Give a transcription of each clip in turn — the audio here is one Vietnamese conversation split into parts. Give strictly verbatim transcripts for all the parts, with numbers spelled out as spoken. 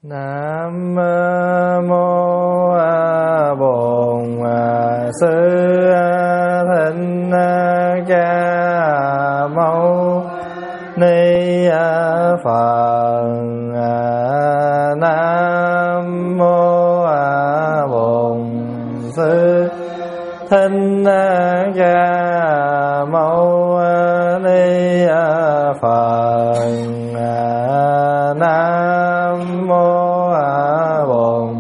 Nam mô Bổn Sư Thích Ca Mâu Ni Phật. Nam mô Bổn Sư Thích Ca Mâu Ni Phật. Nam mô Bổn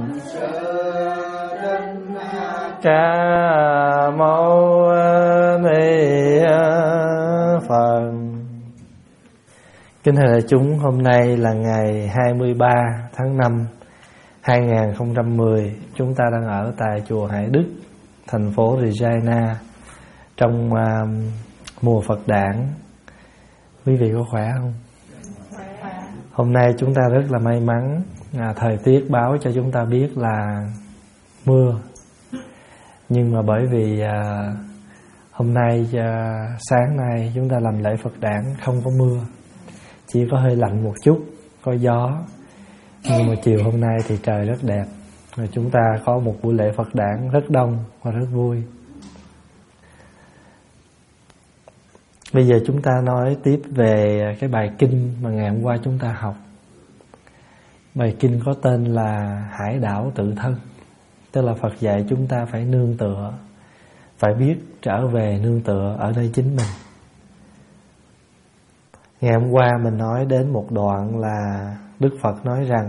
Ca Mâu Ni Phật. Kính thưa đại chúng, hôm nay là ngày hai mươi ba tháng năm hai nghìn không trăm mười. Chúng ta đang ở tại chùa Hải Đức, thành phố Regina, trong uh, mùa Phật đản. Quý vị có khỏe không? Hôm nay chúng ta rất là may mắn, à, thời tiết báo cho chúng ta biết là mưa. Nhưng mà bởi vì à, hôm nay à, sáng nay chúng ta làm lễ Phật đản không có mưa, chỉ có hơi lạnh một chút, có gió. Nhưng mà chiều hôm nay thì trời rất đẹp, và chúng ta có một buổi lễ Phật đản rất đông và rất vui. Bây giờ chúng ta nói tiếp về cái bài kinh mà ngày hôm qua chúng ta học. Bài kinh có tên là Hải Đảo Tự Thân. Tức là Phật dạy chúng ta phải nương tựa, phải biết trở về nương tựa ở nơi chính mình. Ngày hôm qua mình nói đến một đoạn là Đức Phật nói rằng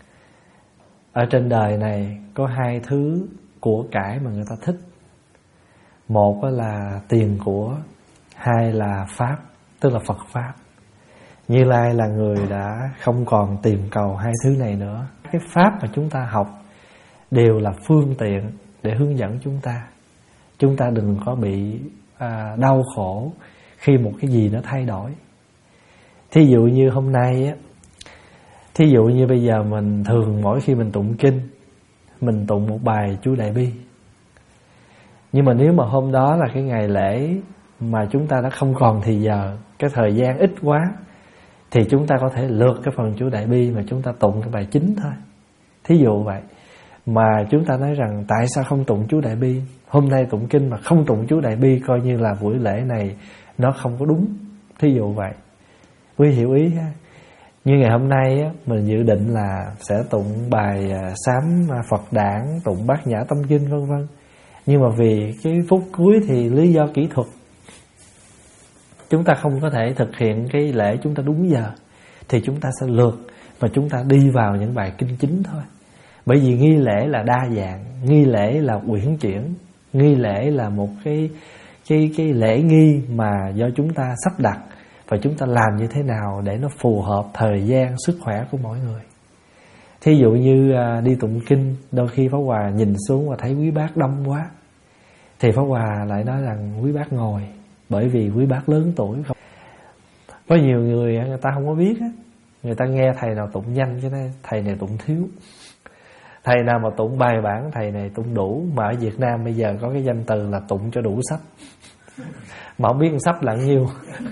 ở trên đời này có hai thứ của cải mà người ta thích. Một là tiền của, hai là Pháp, tức là Phật Pháp. Như Lai là người đã không còn tìm cầu hai thứ này nữa. Cái Pháp mà chúng ta học đều là phương tiện để hướng dẫn chúng ta. Chúng ta đừng có bị à, đau khổ khi một cái gì nó thay đổi. Thí dụ như hôm nay á, thí dụ như bây giờ mình thường mỗi khi mình tụng kinh, mình tụng một bài chú Đại Bi. Nhưng mà nếu mà hôm đó là cái ngày lễ mà chúng ta đã không còn thì giờ, cái thời gian ít quá, thì chúng ta có thể lược cái phần chú Đại Bi mà chúng ta tụng cái bài chính thôi. Thí dụ vậy. Mà chúng ta nói rằng tại sao không tụng chú Đại Bi? Hôm nay tụng kinh mà không tụng chú Đại Bi, coi như là buổi lễ này nó không có đúng. Thí dụ vậy. Quý hiểu ý ha. Như ngày hôm nay á, mình dự định là sẽ tụng bài sám Phật đản, tụng Bát Nhã Tâm Kinh vân vân. Nhưng mà vì cái phút cuối thì lý do kỹ thuật, chúng ta không có thể thực hiện cái lễ chúng ta đúng giờ, thì chúng ta sẽ lược và chúng ta đi vào những bài kinh chính thôi. Bởi vì nghi lễ là đa dạng, nghi lễ là uyển chuyển, nghi lễ là một cái cái cái lễ nghi mà do chúng ta sắp đặt, và chúng ta làm như thế nào để nó phù hợp thời gian, sức khỏe của mỗi người. Thí dụ như à, đi tụng kinh, đôi khi Pháp Hòa nhìn xuống và thấy quý bác đông quá, thì Pháp Hòa lại nói rằng quý bác ngồi, bởi vì quý bác lớn tuổi. Không có nhiều người người ta không có biết á, người ta nghe thầy nào tụng nhanh cho nên thầy này tụng thiếu, thầy nào mà tụng bài bản thầy này tụng đủ. Mà ở Việt Nam bây giờ có cái danh từ là tụng cho đủ sách, mà không biết sách là nhiêu.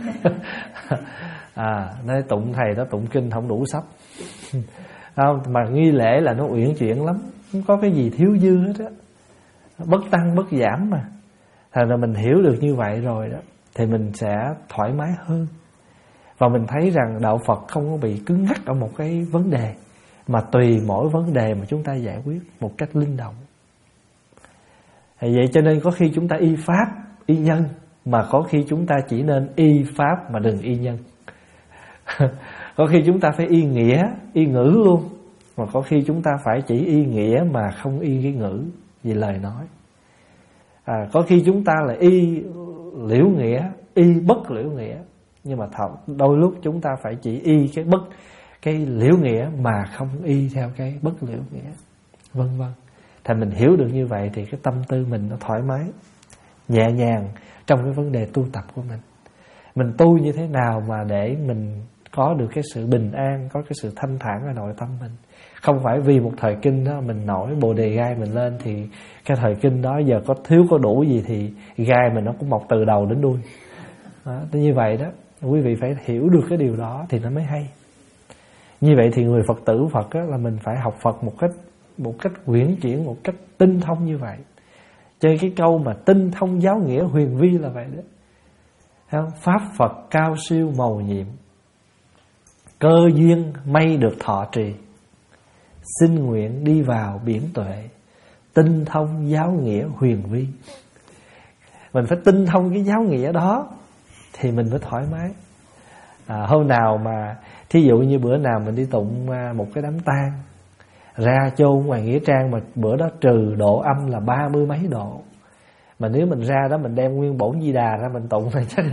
À, nói tụng thầy đó tụng kinh không đủ sách. Không, mà nghi lễ là nó uyển chuyển lắm, không có cái gì thiếu dư hết á, bất tăng bất giảm mà. Thành ra mình hiểu được như vậy rồi đó, thì mình sẽ thoải mái hơn. Và mình thấy rằng đạo Phật không có bị cứng nhắc ở một cái vấn đề, mà tùy mỗi vấn đề mà chúng ta giải quyết một cách linh động. Vậy cho nên có khi chúng ta y Pháp, y nhân, mà có khi chúng ta chỉ nên y Pháp mà đừng y nhân. Có khi chúng ta phải y nghĩa, y ngữ luôn, mà có khi chúng ta phải chỉ y nghĩa mà không y cái ngữ vì lời nói. À, có khi chúng ta là y liễu nghĩa, y bất liễu nghĩa, nhưng mà thật đôi lúc chúng ta phải chỉ y cái bất cái liễu nghĩa mà không y theo cái bất liễu nghĩa, vân vân. Thì mình hiểu được như vậy thì cái tâm tư mình nó thoải mái, nhẹ nhàng trong cái vấn đề tu tập của mình. Mình tu như thế nào mà để mình có được cái sự bình an, có cái sự thanh thản ở nội tâm mình. Không phải vì một thời kinh đó mình nổi bồ đề gai mình lên, thì cái thời kinh đó giờ có thiếu có đủ gì thì gai mình nó cũng mọc từ đầu đến đuôi đó. Như vậy đó, quý vị phải hiểu được cái điều đó thì nó mới hay. Như vậy thì người Phật tử Phật á, là mình phải học Phật một cách một cách uyển chuyển, một cách tinh thông như vậy. Cho nên cái câu mà tinh thông giáo nghĩa huyền vi là vậy đó. Thấy không? Pháp Phật cao siêu mầu nhiệm, cơ duyên may được thọ trì, xin nguyện đi vào biển tuệ, tinh thông giáo nghĩa huyền vi. Mình phải tinh thông cái giáo nghĩa đó thì mình mới thoải mái. À, hôm nào mà thí dụ như bữa nào mình đi tụng một cái đám tang, ra chôn ngoài nghĩa trang mà bữa đó trừ độ âm là ba mươi mấy độ, mà nếu mình ra đó mình đem nguyên bổn Di Đà ra mình tụng thì chắc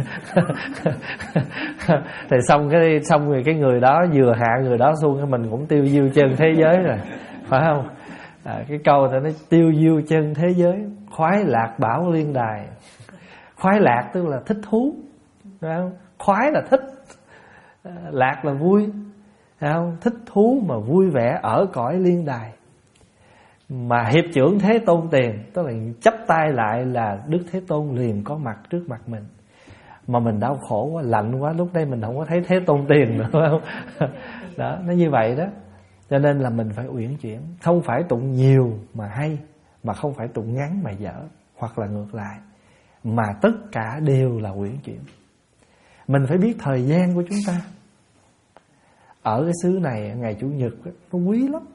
thì xong cái xong rồi cái người đó vừa hạ người đó xuống, mình cũng tiêu diêu chân thế giới rồi, phải không? À, cái câu này nó tiêu diêu chân thế giới, khoái lạc bảo liên đài. Khoái lạc tức là thích thú, phải không? Khoái là thích, lạc là vui, phải không? Thích thú mà vui vẻ ở cõi liên đài. Mà hiệp trưởng Thế Tôn tiền, tức là chắp tay lại là Đức Thế Tôn liền có mặt trước mặt mình. Mà mình đau khổ quá, lạnh quá, lúc đây mình không có thấy Thế Tôn tiền nữa, phải không? Đó, nó như vậy đó. Cho nên là mình phải uyển chuyển, không phải tụng nhiều mà hay, mà không phải tụng ngắn mà dở, hoặc là ngược lại, mà tất cả đều là uyển chuyển. Mình phải biết thời gian của chúng ta. Ở cái xứ này ngày Chủ nhật đó, nó quý lắm.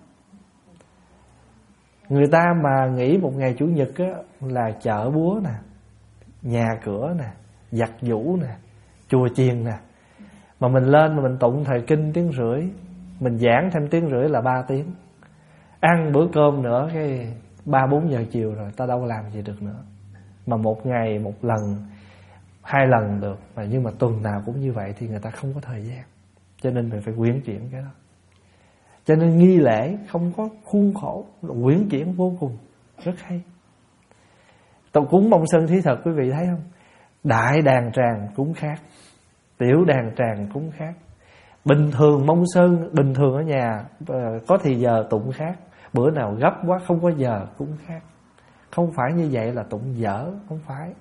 Người ta mà nghĩ một ngày Chủ nhật á, là chợ búa nè, nhà cửa nè, giặt giũ nè, chùa chiền nè. Mà mình lên mà mình tụng thời kinh tiếng rưỡi, mình giảng thêm tiếng rưỡi là ba tiếng. Ăn bữa cơm nữa cái ba bốn giờ chiều rồi, ta đâu làm gì được nữa. Mà một ngày một lần, hai lần được, mà nhưng mà tuần nào cũng như vậy thì người ta không có thời gian. Cho nên mình phải uyển chuyển cái đó. Cho nên nghi lễ không có khuôn khổ, uyển chuyển vô cùng, rất hay. Tụng cúng Mông Sơn Thí Thực quý vị thấy không? Đại đàn tràng cúng khác, tiểu đàn tràng cúng khác. Bình thường Mông Sơn, bình thường ở nhà có thì giờ tụng khác, bữa nào gấp quá không có giờ cúng khác. Không phải như vậy là tụng dở, không phải.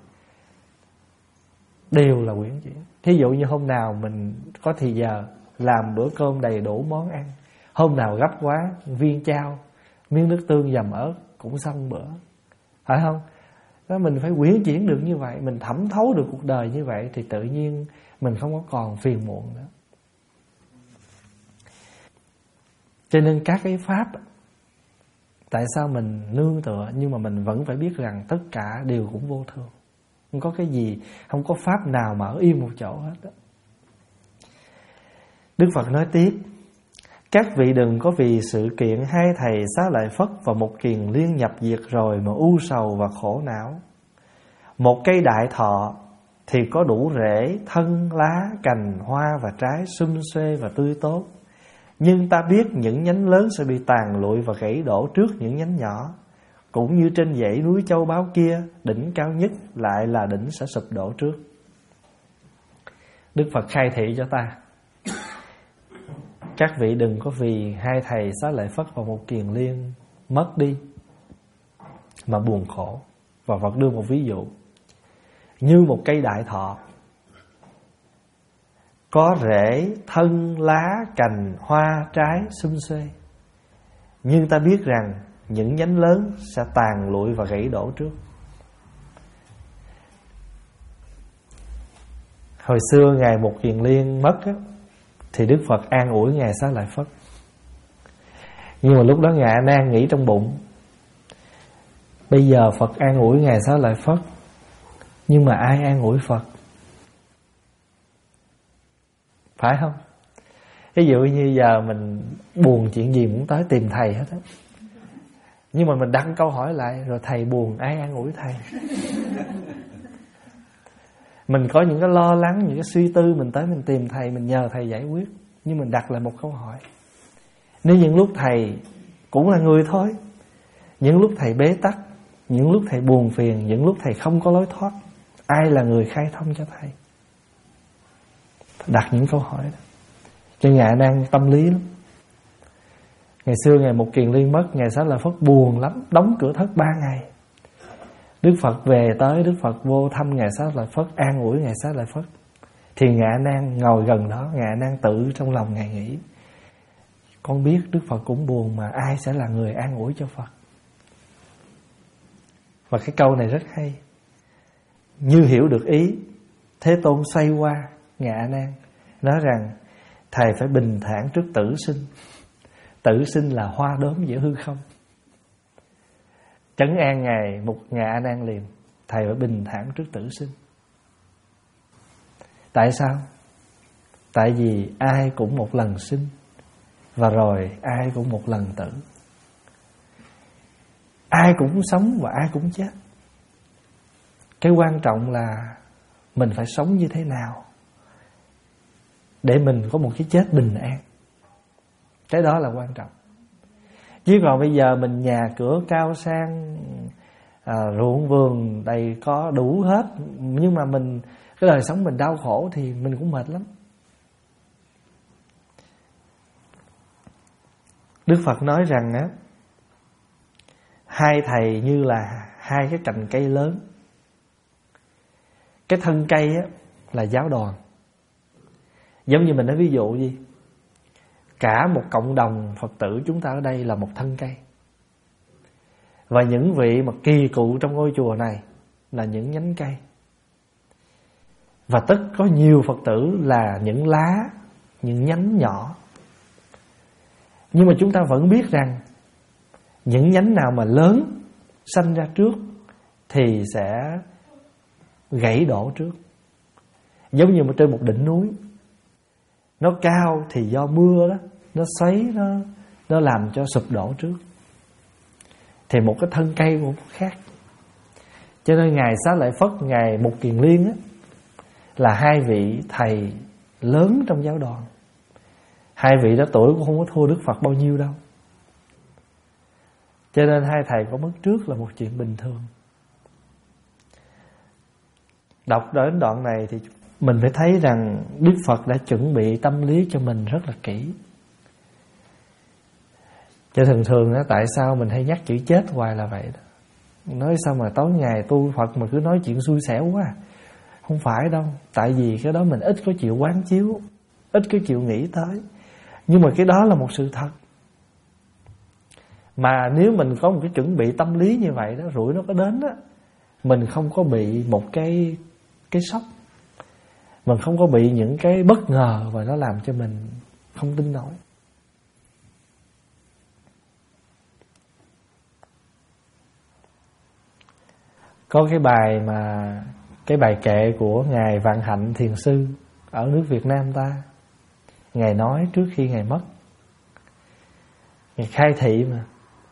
Đều là uyển chuyển. Thí dụ như hôm nào mình có thì giờ làm bữa cơm đầy đủ món ăn, hôm nào gấp quá viên chao, miếng nước tương dầm ớt cũng xong bữa, phải không? Đó, mình phải uyển chuyển được như vậy, mình thẩm thấu được cuộc đời như vậy thì tự nhiên mình không có còn phiền muộn nữa. Cho nên các cái pháp, tại sao mình nương tựa, nhưng mà mình vẫn phải biết rằng tất cả đều cũng vô thường. Không có cái gì, không có pháp nào mà ở yên một chỗ hết đó. Đức Phật nói tiếp: các vị đừng có vì sự kiện hai thầy Xá Lợi Phất và một kiền liên nhập diệt rồi mà u sầu và khổ não. Một cây đại thọ thì có đủ rễ, thân, lá, cành, hoa và trái sum xuê và tươi tốt. Nhưng ta biết những nhánh lớn sẽ bị tàn lụi và gãy đổ trước những nhánh nhỏ. Cũng như trên dãy núi Châu Báu kia, đỉnh cao nhất lại là đỉnh sẽ sụp đổ trước. Đức Phật khai thị cho ta: các vị đừng có vì hai thầy Xá Lợi Phất và một kiền liên mất đi mà buồn khổ. Và Phật đưa một ví dụ: như một cây đại thọ, có rễ, thân, lá, cành, hoa, trái sum xuê. Nhưng ta biết rằng những nhánh lớn sẽ tàn lụi và gãy đổ trước. Hồi xưa Ngài Một Kiền Liên mất á, thì Đức Phật an ủi Ngài Xá Lợi Phất. Nhưng mà lúc đó Ngài A Nan nghĩ trong bụng: bây giờ Phật an ủi Ngài Xá Lợi Phất, nhưng mà ai an ủi Phật? Phải không? Ví dụ như giờ mình buồn chuyện gì muốn tới tìm thầy hết á, nhưng mà mình đặt câu hỏi lại: rồi thầy buồn ai an ủi thầy? Mình có những cái lo lắng, những cái suy tư, mình tới mình tìm thầy, mình nhờ thầy giải quyết. Nhưng mình đặt lại một câu hỏi: nếu những lúc thầy cũng là người thôi, những lúc thầy bế tắc, những lúc thầy buồn phiền, những lúc thầy không có lối thoát, ai là người khai thông cho thầy? Đặt những câu hỏi đó. Cho Ngài đang tâm lý lắm. Ngày xưa Ngài Một Kiền Liên mất, Ngài Xá Lợi Phất buồn lắm, đóng cửa thất ba ngày. Đức Phật về tới, Đức Phật vô thăm Ngài Xá Lợi Phất, an ủi Ngài Xá Lợi Phất. Thì Ngài A Nan ngồi gần đó, Ngài A Nan tự trong lòng Ngài nghĩ: con biết Đức Phật cũng buồn, mà ai sẽ là người an ủi cho Phật? Và cái câu này rất hay. Như hiểu được ý, Thế Tôn xoay qua Ngài A Nan, nói rằng thầy phải bình thản trước tử sinh. Tử sinh là hoa đốm giữa hư không. Trấn an Ngài, một Ngài A Nan liền, thầy phải bình thản trước tử sinh. Tại sao? Tại vì ai cũng một lần sinh, và rồi ai cũng một lần tử. Ai cũng sống và ai cũng chết. Cái quan trọng là mình phải sống như thế nào để mình có một cái chết bình an. Cái đó là quan trọng. Chứ còn bây giờ mình nhà cửa cao sang, à, ruộng vườn đầy có đủ hết, nhưng mà mình cái đời sống mình đau khổ thì mình cũng mệt lắm. Đức Phật nói rằng á, hai thầy như là hai cái cành cây lớn. Cái thân cây á là giáo đoàn. Giống như mình nói ví dụ gì, cả một cộng đồng Phật tử chúng ta ở đây là một thân cây, và những vị mà kỳ cựu trong ngôi chùa này là những nhánh cây, và tất có nhiều Phật tử là những lá, những nhánh nhỏ. Nhưng mà chúng ta vẫn biết rằng những nhánh nào mà lớn sanh ra trước thì sẽ gãy đổ trước. Giống như mà trên một đỉnh núi, nó cao thì do mưa đó, nó xoáy, nó, nó làm cho sụp đổ trước. Thì một cái thân cây cũng khác. Cho nên Ngài Xá Lợi Phất, Ngài Mục Kiền Liên á, là hai vị thầy lớn trong giáo đoàn. Hai vị đó tuổi cũng không có thua Đức Phật bao nhiêu đâu. Cho nên hai thầy có mất trước là một chuyện bình thường. Đọc đến đoạn này thì mình phải thấy rằng Đức Phật đã chuẩn bị tâm lý cho mình rất là kỹ. Cho thường thường đó, tại sao mình hay nhắc chữ chết hoài là vậy đó. Nói sao mà tối ngày tu Phật mà cứ nói chuyện xui xẻo quá. Không phải đâu. Tại vì cái đó mình ít có chịu quán chiếu, ít có chịu nghĩ tới. Nhưng mà cái đó là một sự thật. Mà nếu mình có một cái chuẩn bị tâm lý như vậy đó, rủi nó có đến đó, mình không có bị một cái cái sốc, mình không có bị những cái bất ngờ và nó làm cho mình không tin nổi. Có cái bài mà cái bài kệ của Ngài Vạn Hạnh Thiền Sư ở nước Việt Nam ta. Ngài nói trước khi Ngài mất, Ngài khai thị mà: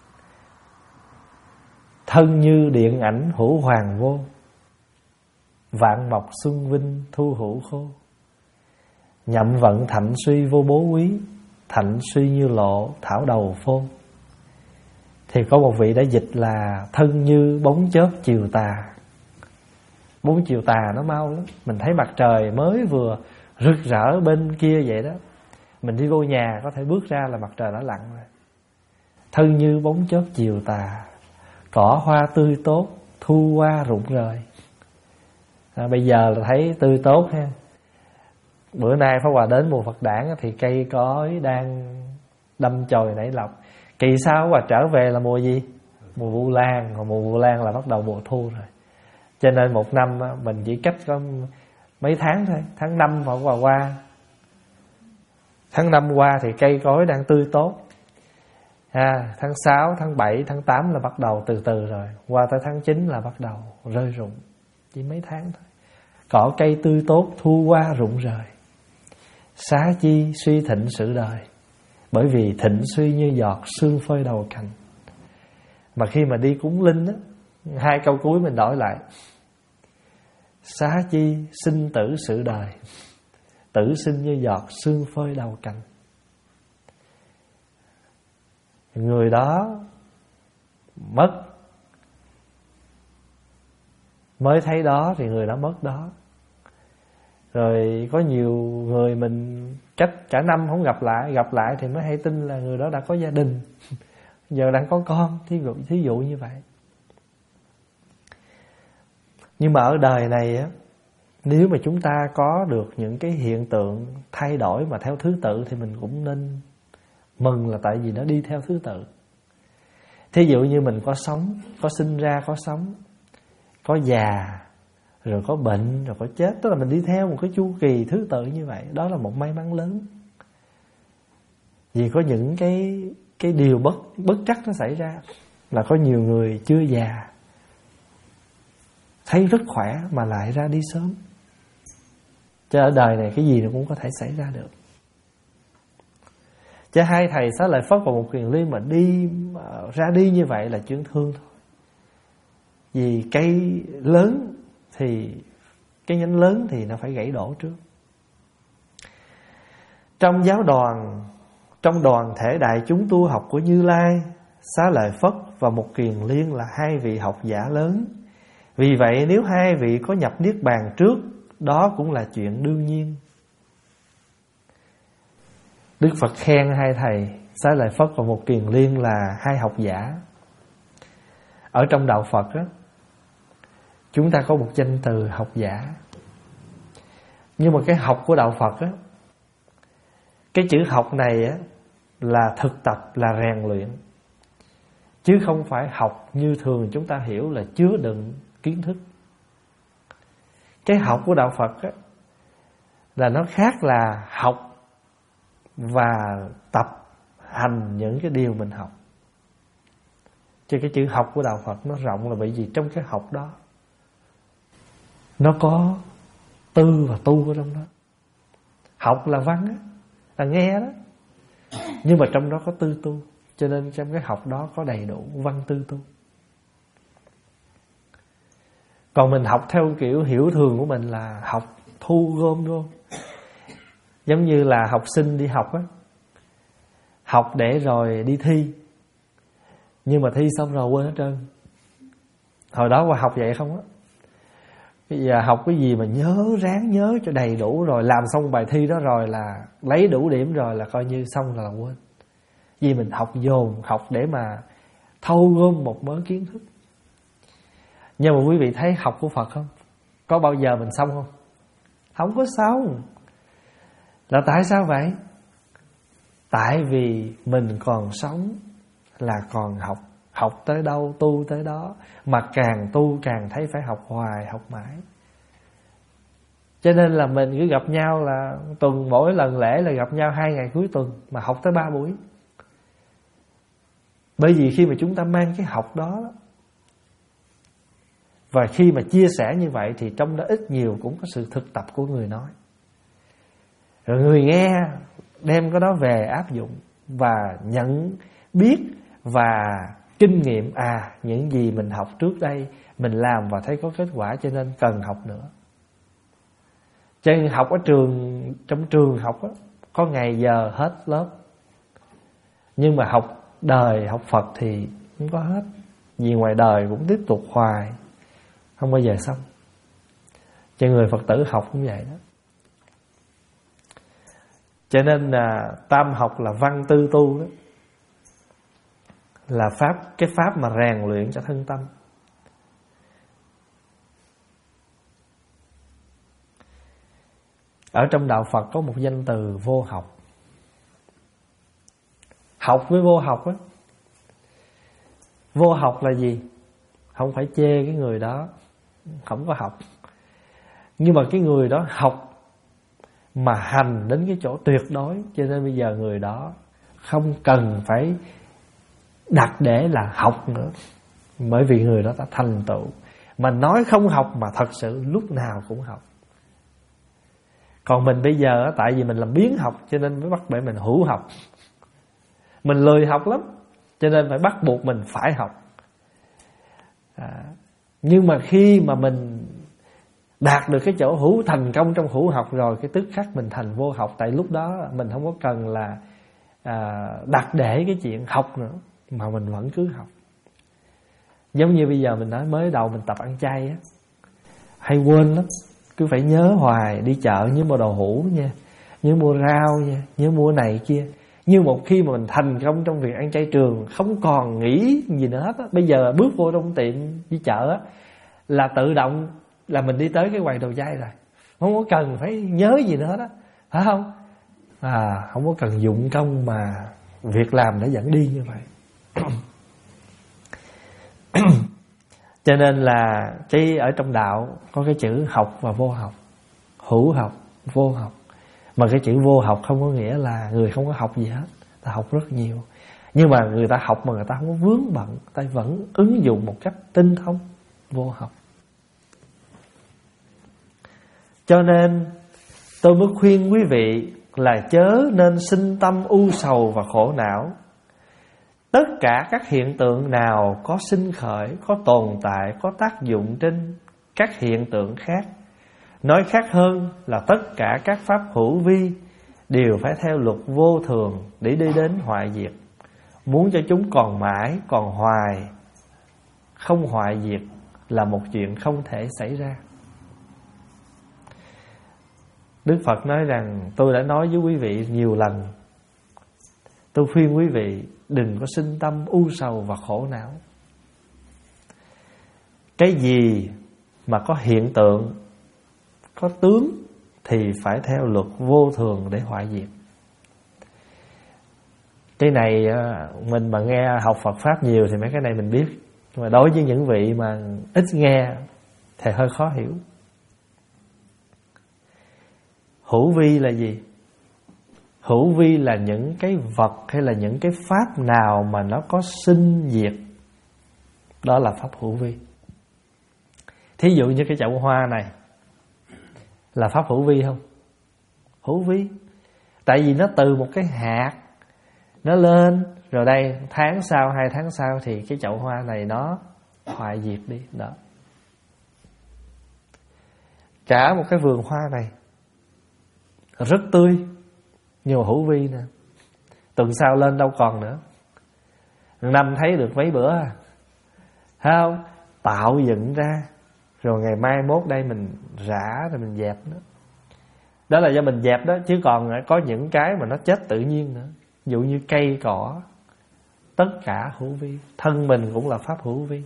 thân như điện ảnh hữu hoàng vô, vạn mộc xuân vinh thu hữu khô. Nhậm vận thạnh suy vô bố quý, thạnh suy như lộ thảo đầu phô. Thì có một vị đã dịch là thân như bóng chớp chiều tà. Bóng chiều tà nó mau lắm. Mình thấy mặt trời mới vừa rực rỡ bên kia vậy đó, mình đi vô nhà có thể bước ra là mặt trời đã lặn rồi. Thân như bóng chớp chiều tà, cỏ hoa tươi tốt, thu hoa rụng rời. À, bây giờ là thấy tươi tốt ha. Bữa nay Pháp Hòa đến mùa Phật đản thì cây cối đang đâm chồi nảy lọc. Kỳ sau Hòa trở về là mùa gì? Mùa Vu Lan. Còn mùa Vu Lan là bắt đầu mùa thu rồi. Cho nên một năm mình chỉ cách có mấy tháng thôi. Tháng năm Pháp Hòa qua, tháng năm qua thì cây cối đang tươi tốt. À, tháng sáu, tháng bảy, tháng tám là bắt đầu từ từ rồi. Qua tới tháng chín là bắt đầu rơi rụng. Chỉ mấy tháng thôi. Cỏ cây tươi tốt, thu hoa rụng rời. Xá chi suy thịnh sự đời, bởi vì thịnh suy như giọt sương phơi đầu cành. Mà khi mà đi cúng linh á, hai câu cuối mình đổi lại: xá chi sinh tử sự đời, tử sinh như giọt sương phơi đầu cành. Người đó mất, mới thấy đó thì người đó mất đó. Rồi có nhiều người mình cách cả năm không gặp lại, gặp lại thì mới hay tin là người đó đã có gia đình, giờ đang có con, thí dụ, thí dụ như vậy. Nhưng mà ở đời này á, nếu mà chúng ta có được những cái hiện tượng thay đổi mà theo thứ tự thì mình cũng nên Mừng là tại vì nó đi theo thứ tự. Thí dụ như mình có sống, có sinh ra, có sống, có già, rồi có bệnh, rồi có chết. Tức là mình đi theo một cái chu kỳ thứ tự như vậy. Đó là một may mắn lớn. Vì có những cái cái điều bất bất trắc nó xảy ra, là có nhiều người chưa già, thấy rất khỏe mà lại ra đi sớm. Chứ ở đời này cái gì nó cũng có thể xảy ra được. Chứ hai thầy Xá Lợi Phất và Một Kiền Liên mà đi mà ra đi như vậy là chuyện thương thôi. Vì cây lớn thì cái nhánh lớn thì nó phải gãy đổ trước. Trong giáo đoàn, trong đoàn thể đại chúng tu học của Như Lai, Xá Lợi Phất và Một Kiền Liên là hai vị học giả lớn. Vì vậy nếu hai vị có nhập niết bàn trước, đó cũng là chuyện đương nhiên. Đức Phật khen hai thầy Xá Lợi Phất và Một Kiền Liên là hai học giả. Ở trong đạo Phật á, chúng ta có một danh từ học giả. Nhưng mà cái học của đạo Phật á, cái chữ học này á là thực tập, là rèn luyện, chứ không phải học như thường chúng ta hiểu là chứa đựng kiến thức. Cái học của đạo Phật á là nó khác là học và tập hành những cái điều mình học. Chứ cái chữ học của đạo Phật nó rộng là bởi vì trong cái học đó nó có tư và tu ở trong đó. Học là văn á, là nghe đó, nhưng mà trong đó có tư tu. Cho nên trong cái học đó có đầy đủ văn tư tu. Còn mình học theo kiểu hiểu thường của mình là học thu gom gom. Giống như là học sinh đi học á, học để rồi đi thi, nhưng mà thi xong rồi quên hết trơn. Hồi đó qua học vậy không á. Bây giờ học cái gì mà nhớ, ráng nhớ cho đầy đủ, rồi làm xong bài thi đó rồi là lấy đủ điểm rồi là coi như xong rồi là quên. Vì mình học dồn, học để mà thâu gom một mớ kiến thức. Nhưng mà quý vị thấy học của Phật không? Có bao giờ mình xong không? Không có xong. Là tại sao vậy? Tại vì mình còn sống là còn học. Học tới đâu tu tới đó. Mà càng tu càng thấy phải học hoài, học mãi. Cho nên là mình cứ gặp nhau là tuần mỗi lần lễ là gặp nhau hai ngày cuối tuần, mà học tới ba buổi. Bởi vì khi mà chúng ta mang cái học đó, và khi mà chia sẻ như vậy thì trong đó ít nhiều cũng có sự thực tập của người nói. Rồi người nghe đem cái đó về áp dụng và nhận biết và kinh nghiệm. À, những gì mình học trước đây mình làm và thấy có kết quả, cho nên cần học nữa. Cho nên học ở trường, trong trường học á, có ngày giờ hết lớp. Nhưng mà học đời, học Phật thì không có hết. Vì ngoài đời cũng tiếp tục hoài, không bao giờ xong. Cho người Phật tử học cũng vậy đó. Cho nên là tam học là văn tư tu đó, là pháp, cái pháp mà rèn luyện cho thân tâm. Ở trong đạo Phật có một danh từ vô học. Học với vô học á. Vô học là gì? Không phải chê cái người đó không có học, nhưng mà cái người đó học mà hành đến cái chỗ tuyệt đối. Cho nên bây giờ người đó không cần phải đặt để là học nữa, bởi vì người đó đã thành tựu. Mà nói không học mà thật sự lúc nào cũng học. Còn mình bây giờ tại vì mình làm biếng học, cho nên mới bắt bẻ mình hữu học. Mình lười học lắm, cho nên phải bắt buộc mình phải học. à, Nhưng mà khi mà mình đạt được cái chỗ hữu, thành công trong hữu học rồi, cái tức khắc mình thành vô học. Tại lúc đó mình không có cần là à, đặt để cái chuyện học nữa, mà mình vẫn cứ học. Giống như bây giờ mình nói mới đầu mình tập ăn chay á, hay quên lắm, cứ phải nhớ hoài. Đi chợ nhớ mua đồ hũ nha, nhớ mua rau nha, nhớ mua này kia. Nhưng một khi mà mình thành công trong việc ăn chay trường, không còn nghĩ gì nữa hết á. Bây giờ bước vô trong tiệm đi chợ á, là tự động là mình đi tới cái quầy đồ chay rồi, không có cần phải nhớ gì nữa đó, phải không? À, không có cần dụng công mà việc làm đã dẫn đi như vậy. Cho nên là cái ở trong đạo có cái chữ học và vô học, hữu học, vô học. Mà cái chữ vô học không có nghĩa là người không có học gì hết, ta học rất nhiều. Nhưng mà người ta học mà người ta không có vướng bận, ta vẫn ứng dụng một cách tinh thông, vô học. Cho nên tôi mới khuyên quý vị là chớ nên sinh tâm u sầu và khổ não. Tất cả các hiện tượng nào có sinh khởi, có tồn tại, có tác dụng trên các hiện tượng khác. Nói khác hơn là tất cả các pháp hữu vi đều phải theo luật vô thường để đi đến hoại diệt. Muốn cho chúng còn mãi, còn hoài, không hoại diệt là một chuyện không thể xảy ra. Đức Phật nói rằng, tôi đã nói với quý vị nhiều lần, tôi khuyên quý vị đừng có sinh tâm u sầu và khổ não. Cái gì mà có hiện tượng, có tướng thì phải theo luật vô thường để hoại diệt. Cái này mình mà nghe học Phật Pháp nhiều thì mấy cái này mình biết. Nhưng mà đối với những vị mà ít nghe thì hơi khó hiểu. Hữu vi là gì? Hữu vi là những cái vật hay là những cái pháp nào mà nó có sinh diệt, đó là pháp hữu vi. Thí dụ như cái chậu hoa này là pháp hữu vi không? Hữu vi. Tại vì nó từ một cái hạt nó lên, rồi đây tháng sau, hai tháng sau thì cái chậu hoa này nó hoại diệt đi. Đó. Cả một cái vườn hoa này rất tươi, nhưng mà hữu vi nè, tuần sau lên đâu còn nữa. Năm thấy được mấy bữa à, thấy không? Tạo dựng ra, rồi ngày mai mốt đây mình rã rồi mình dẹp nữa. Đó là do mình dẹp đó, chứ còn có những cái mà nó chết tự nhiên nữa. Ví dụ như cây cỏ, tất cả hữu vi. Thân mình cũng là pháp hữu vi.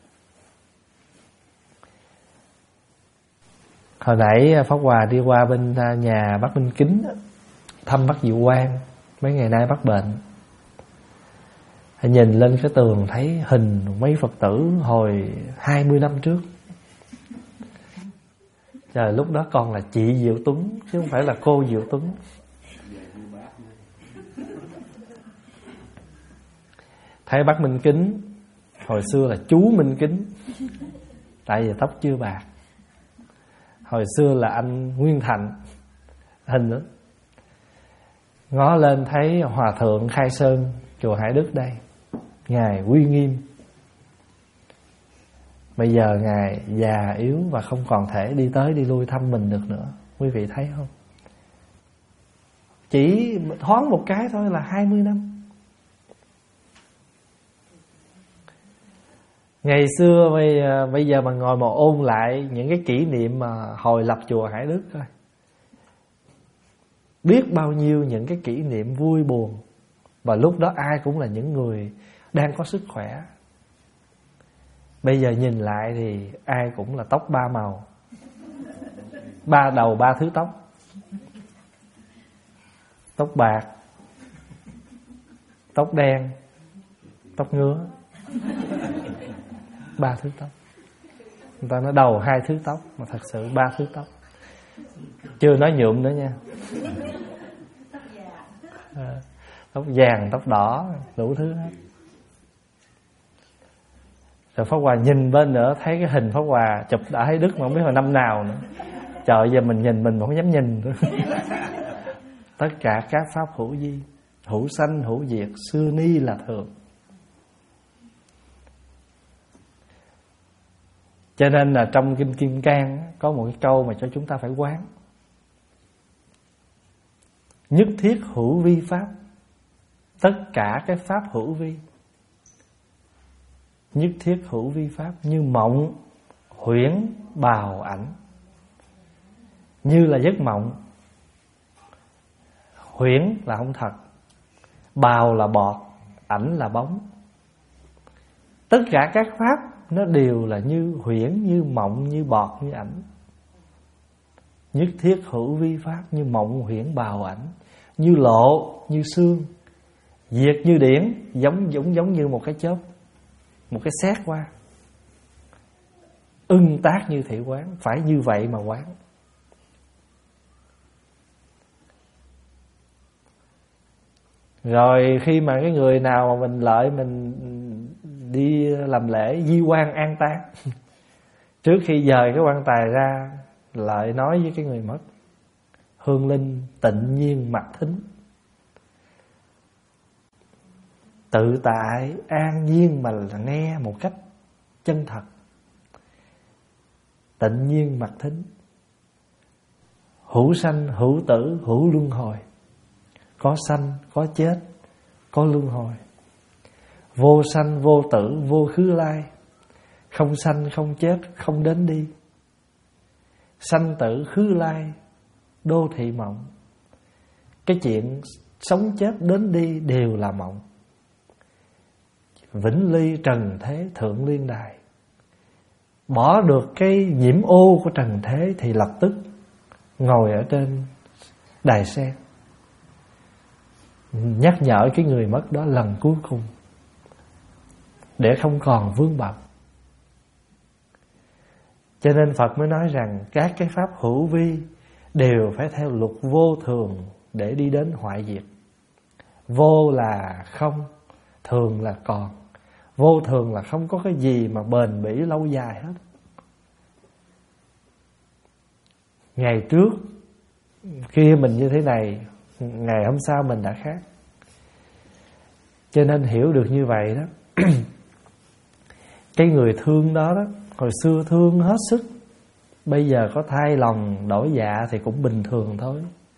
Hồi nãy Pháp Hòa đi qua bên nhà bác Minh Kính thăm bác Diệu Quang, mấy ngày nay bác bệnh. Nhìn lên cái tường thấy hình mấy Phật tử hồi hai mươi năm trước. Trời, lúc đó còn là chị Diệu Tuấn chứ không phải là cô Diệu Tuấn. Thấy bác Minh Kính, hồi xưa là chú Minh Kính, tại vì tóc chưa bạc. Hồi xưa là anh Nguyên Thành, hình đó. Ngó lên thấy Hòa Thượng Khai Sơn, chùa Hải Đức đây, Ngài uy nghiêm. Bây giờ Ngài già yếu và không còn thể đi tới đi lui thăm mình được nữa. Quý vị thấy không? Chỉ thoáng một cái thôi là hai mươi năm. Ngày xưa bây, bây giờ mà ngồi mà ôn lại những cái kỷ niệm mà hồi lập chùa Hải Đức thôi, biết bao nhiêu những cái kỷ niệm vui buồn. Và lúc đó ai cũng là những người đang có sức khỏe. Bây giờ nhìn lại thì ai cũng là tóc ba màu, ba đầu ba thứ tóc. Tóc bạc, tóc đen, tóc ngứa, ba thứ tóc. Người ta nói đầu hai thứ tóc, mà thật sự ba thứ tóc. Chưa nói nhuộm nữa nha. À, tóc vàng, tóc đỏ, đủ thứ hết. Rồi Pháp Hòa nhìn bên nữa, thấy cái hình Pháp Hòa chụp đã thấy Đức mà không biết hồi năm nào nữa. Trời, giờ mình nhìn mình mà không dám nhìn nữa. Tất cả các pháp hữu vi, hữu sanh hữu diệt, xưa ni là thường. Cho nên là trong Kinh Kim Cang có một cái câu mà cho chúng ta phải quán: nhất thiết hữu vi pháp. Tất cả cái pháp hữu vi, nhất thiết hữu vi pháp, như mộng, huyễn, bào, ảnh. Như là giấc mộng, huyễn là không thật, bào là bọt, ảnh là bóng. Tất cả các pháp nó đều là như huyễn, như mộng, như bọt, như ảnh. Nhất thiết hữu vi pháp, như mộng, huyễn, bào, ảnh. Như lộ, như xương, diệt như điển, giống giống giống như một cái chớp, một cái sét qua, ưng tác như thị quán. Phải như vậy mà quán. Rồi khi mà cái người nào mà mình lợi, mình đi làm lễ di quan an táng, trước khi dời cái quan tài ra, lại nói với cái người mất: hương linh tịnh nhiên mặc thính, tự tại an nhiên mà nghe một cách chân thật. Tịnh nhiên mặc thính, hữu sanh hữu tử hữu luân hồi. Có sanh có chết, có luân hồi. Vô sanh vô tử vô khứ lai, không sanh không chết không đến đi. Sanh tử khứ lai đô thị mộng. Cái chuyện sống chết đến đi đều là mộng. Vĩnh ly trần thế thượng liên đài. Bỏ được cái nhiễm ô của trần thế thì lập tức ngồi ở trên đài sen, nhắc nhở cái người mất đó lần cuối cùng, để không còn vướng bận. Cho nên Phật mới nói rằng các cái pháp hữu vi đều phải theo luật vô thường để đi đến hoại diệt. Vô là không, thường là còn. Vô thường là không có cái gì mà bền bỉ lâu dài hết. Ngày trước khi mình như thế này, ngày hôm sau mình đã khác. Cho nên hiểu được như vậy đó, cái người thương đó đó, hồi xưa thương hết sức, bây giờ có thay lòng đổi dạ thì cũng bình thường thôi.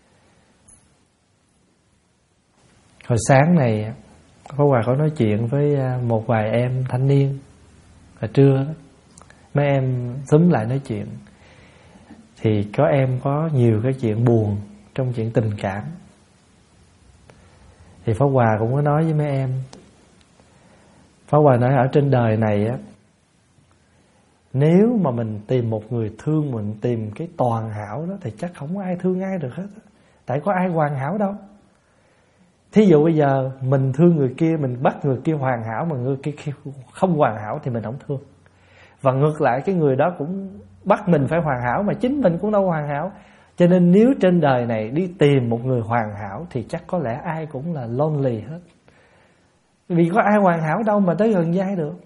Hồi sáng này Pháp Hòa có nói chuyện với một vài em thanh niên, hồi trưa đó, mấy em xúm lại nói chuyện. Thì có em có nhiều cái chuyện buồn trong chuyện tình cảm. Thì Pháp Hòa cũng có nói với mấy em, Pháp Hòa nói ở trên đời này á, nếu mà mình tìm một người thương, mình tìm cái toàn hảo đó, thì chắc không có ai thương ai được hết. Tại có ai hoàn hảo đâu. Thí dụ bây giờ mình thương người kia, mình bắt người kia hoàn hảo, mà người kia không hoàn hảo thì mình không thương. Và ngược lại cái người đó cũng bắt mình phải hoàn hảo, mà chính mình cũng đâu hoàn hảo. Cho nên nếu trên đời này đi tìm một người hoàn hảo thì chắc có lẽ ai cũng là lonely hết. Vì có ai hoàn hảo đâu mà tới gần vai được.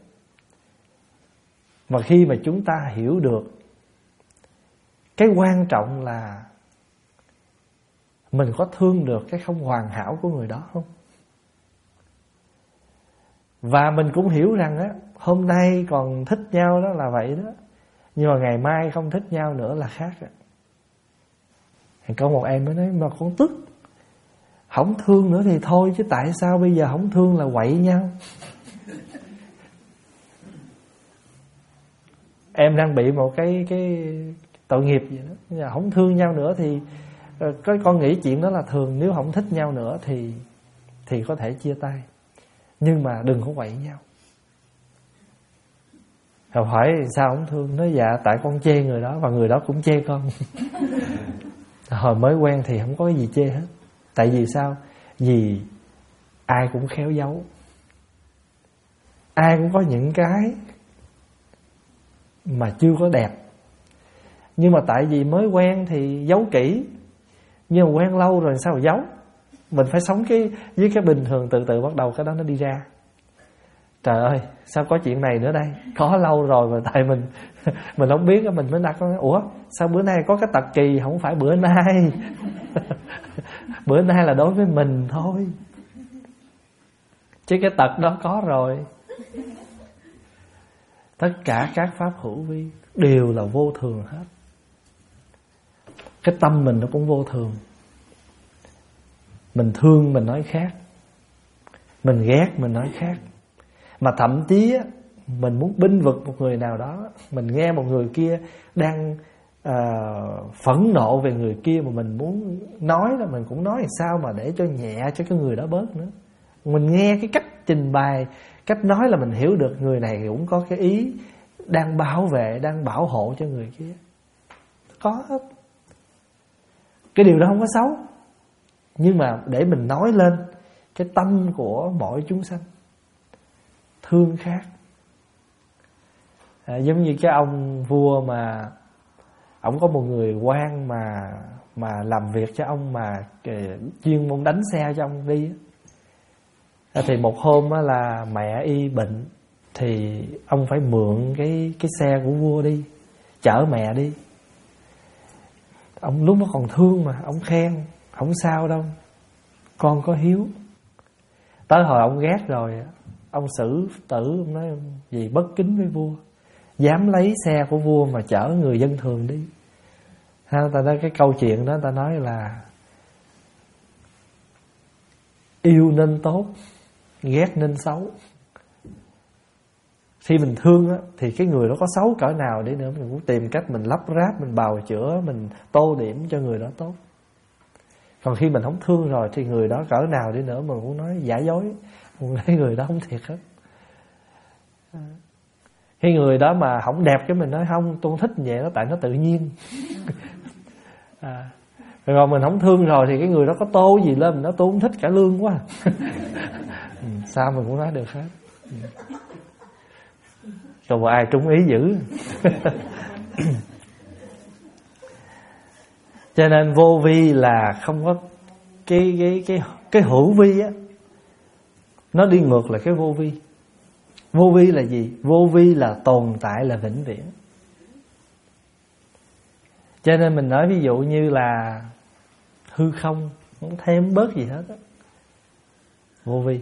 Mà khi mà chúng ta hiểu được cái quan trọng là mình có thương được cái không hoàn hảo của người đó không? Và mình cũng hiểu rằng á, hôm nay còn thích nhau đó là vậy đó, nhưng mà ngày mai không thích nhau nữa là khác. Có một em mới nói, mà con tức, không thương nữa thì thôi, chứ tại sao bây giờ không thương là quậy nhau? Em đang bị một cái cái tội nghiệp gì đó, không thương nhau nữa thì có con nghĩ chuyện đó là thường. Nếu không thích nhau nữa thì thì có thể chia tay, nhưng mà đừng có quậy nhau. Rồi hỏi sao không thương, nói dạ tại con chê người đó và người đó cũng chê con. Hồi mới quen thì không có cái gì chê hết. Tại vì sao? Vì ai cũng khéo giấu, ai cũng có những cái mà chưa có đẹp. Nhưng mà tại vì mới quen thì giấu kỹ, nhưng mà quen lâu rồi sao mà giấu. Mình phải sống cái với cái bình thường, từ từ bắt đầu cái đó nó đi ra. Trời ơi, sao có chuyện này nữa đây? Có lâu rồi mà tại mình mình không biết, mình mới đặt nói, ủa sao bữa nay có cái tật kỳ, không phải bữa nay. Bữa nay là đối với mình thôi, chứ cái tật đó có rồi. Tất cả các pháp hữu vi đều là vô thường hết. Cái tâm mình nó cũng vô thường. Mình thương mình nói khác, mình ghét mình nói khác. Mà thậm chí á, mình muốn binh vực một người nào đó, mình nghe một người kia đang uh, phẫn nộ về người kia, mà mình muốn nói đó, mình cũng nói làm sao mà để cho nhẹ cho cái người đó bớt nữa. Mình nghe cái cách trình bày, cách nói là mình hiểu được người này cũng có cái ý đang bảo vệ, đang bảo hộ cho người kia. Có hết. Cái điều đó không có xấu, nhưng mà để mình nói lên cái tâm của mỗi chúng sanh, thương khác. À, giống như cái ông vua mà ông có một người quan mà mà làm việc cho ông, mà chuyên môn đánh xe cho ông đi. À, thì một hôm á, là mẹ y bệnh, thì ông phải mượn cái cái xe của vua đi chở mẹ đi. Ông lúc đó còn thương mà ông khen không sao đâu, con có hiếu. Tới hồi ông ghét rồi, ông xử tử, ông nói gì bất kính với vua, dám lấy xe của vua mà chở người dân thường đi. Ha, ta nói cái câu chuyện đó ta nói là yêu nên tốt, ghét nên xấu. Khi mình thương á, thì cái người đó có xấu cỡ nào đi nữa mình cũng tìm cách mình lắp ráp, mình bào chữa, mình tô điểm cho người đó tốt. Còn khi mình không thương rồi thì người đó cỡ nào đi nữa mình cũng nói giả dối, mình thấy người đó không thiệt hết. Cái người đó mà không đẹp cái mình nói không, tôi không thích vậy, nó tại nó tự nhiên. À, rồi mình không thương rồi thì cái người đó có tô gì lên mình nói tôi không thích, cả lương quá. Ừ, sao mình cũng nói được hết. Ừ. Rồi mà ai trúng ý dữ. Cho nên vô vi là không có cái cái cái cái hữu vi á, nó đi ngược lại cái vô vi. Vô vi là gì? Vô vi là tồn tại, là vĩnh viễn. Cho nên mình nói ví dụ như là hư không, không thêm bớt gì hết á, vô vi.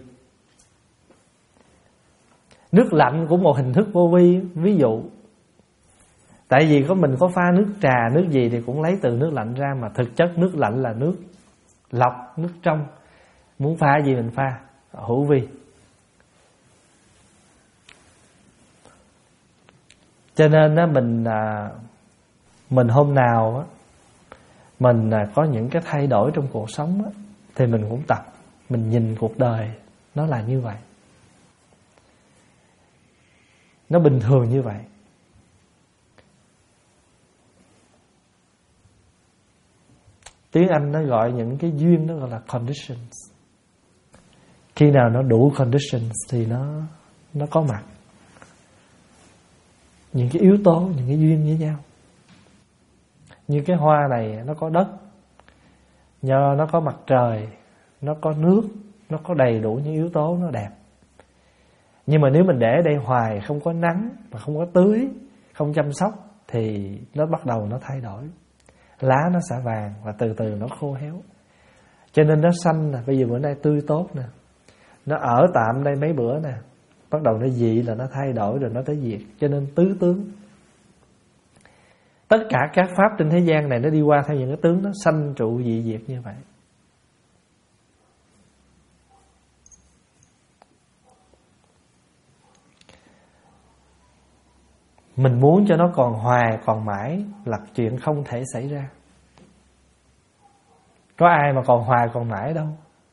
Nước lạnh cũng một hình thức vô vi, ví dụ. Tại vì có mình có pha nước trà, nước gì thì cũng lấy từ nước lạnh ra, mà thực chất nước lạnh là nước lọc, nước trong. Muốn pha gì mình pha, hữu vi. Cho nên á, mình mình hôm nào á, mình có những cái thay đổi trong cuộc sống á, thì mình cũng tập, mình nhìn cuộc đời nó là như vậy, nó bình thường như vậy. Tiếng Anh nó gọi những cái duyên đó gọi là conditions. Khi nào nó đủ conditions thì nó nó có mặt. Những cái yếu tố, những cái duyên với nhau. Như cái hoa này nó có đất, nho nó có mặt trời, nó có nước, nó có đầy đủ những yếu tố nó đẹp. Nhưng mà nếu mình để đây hoài không có nắng, mà không có tưới, không chăm sóc thì nó bắt đầu nó thay đổi. Lá nó sẽ vàng và từ từ nó khô héo. Cho nên nó xanh nè, bây giờ bữa nay tươi tốt nè, nó ở tạm đây mấy bữa nè, bắt đầu nó dị là nó thay đổi rồi nó tới diệt. Cho nên tứ tướng, tất cả các pháp trên thế gian này nó đi qua theo những cái tướng nó sanh trụ dị diệt như vậy. Mình muốn cho nó còn hoài, còn mãi là chuyện không thể xảy ra. Có ai mà còn hoài, còn mãi đâu.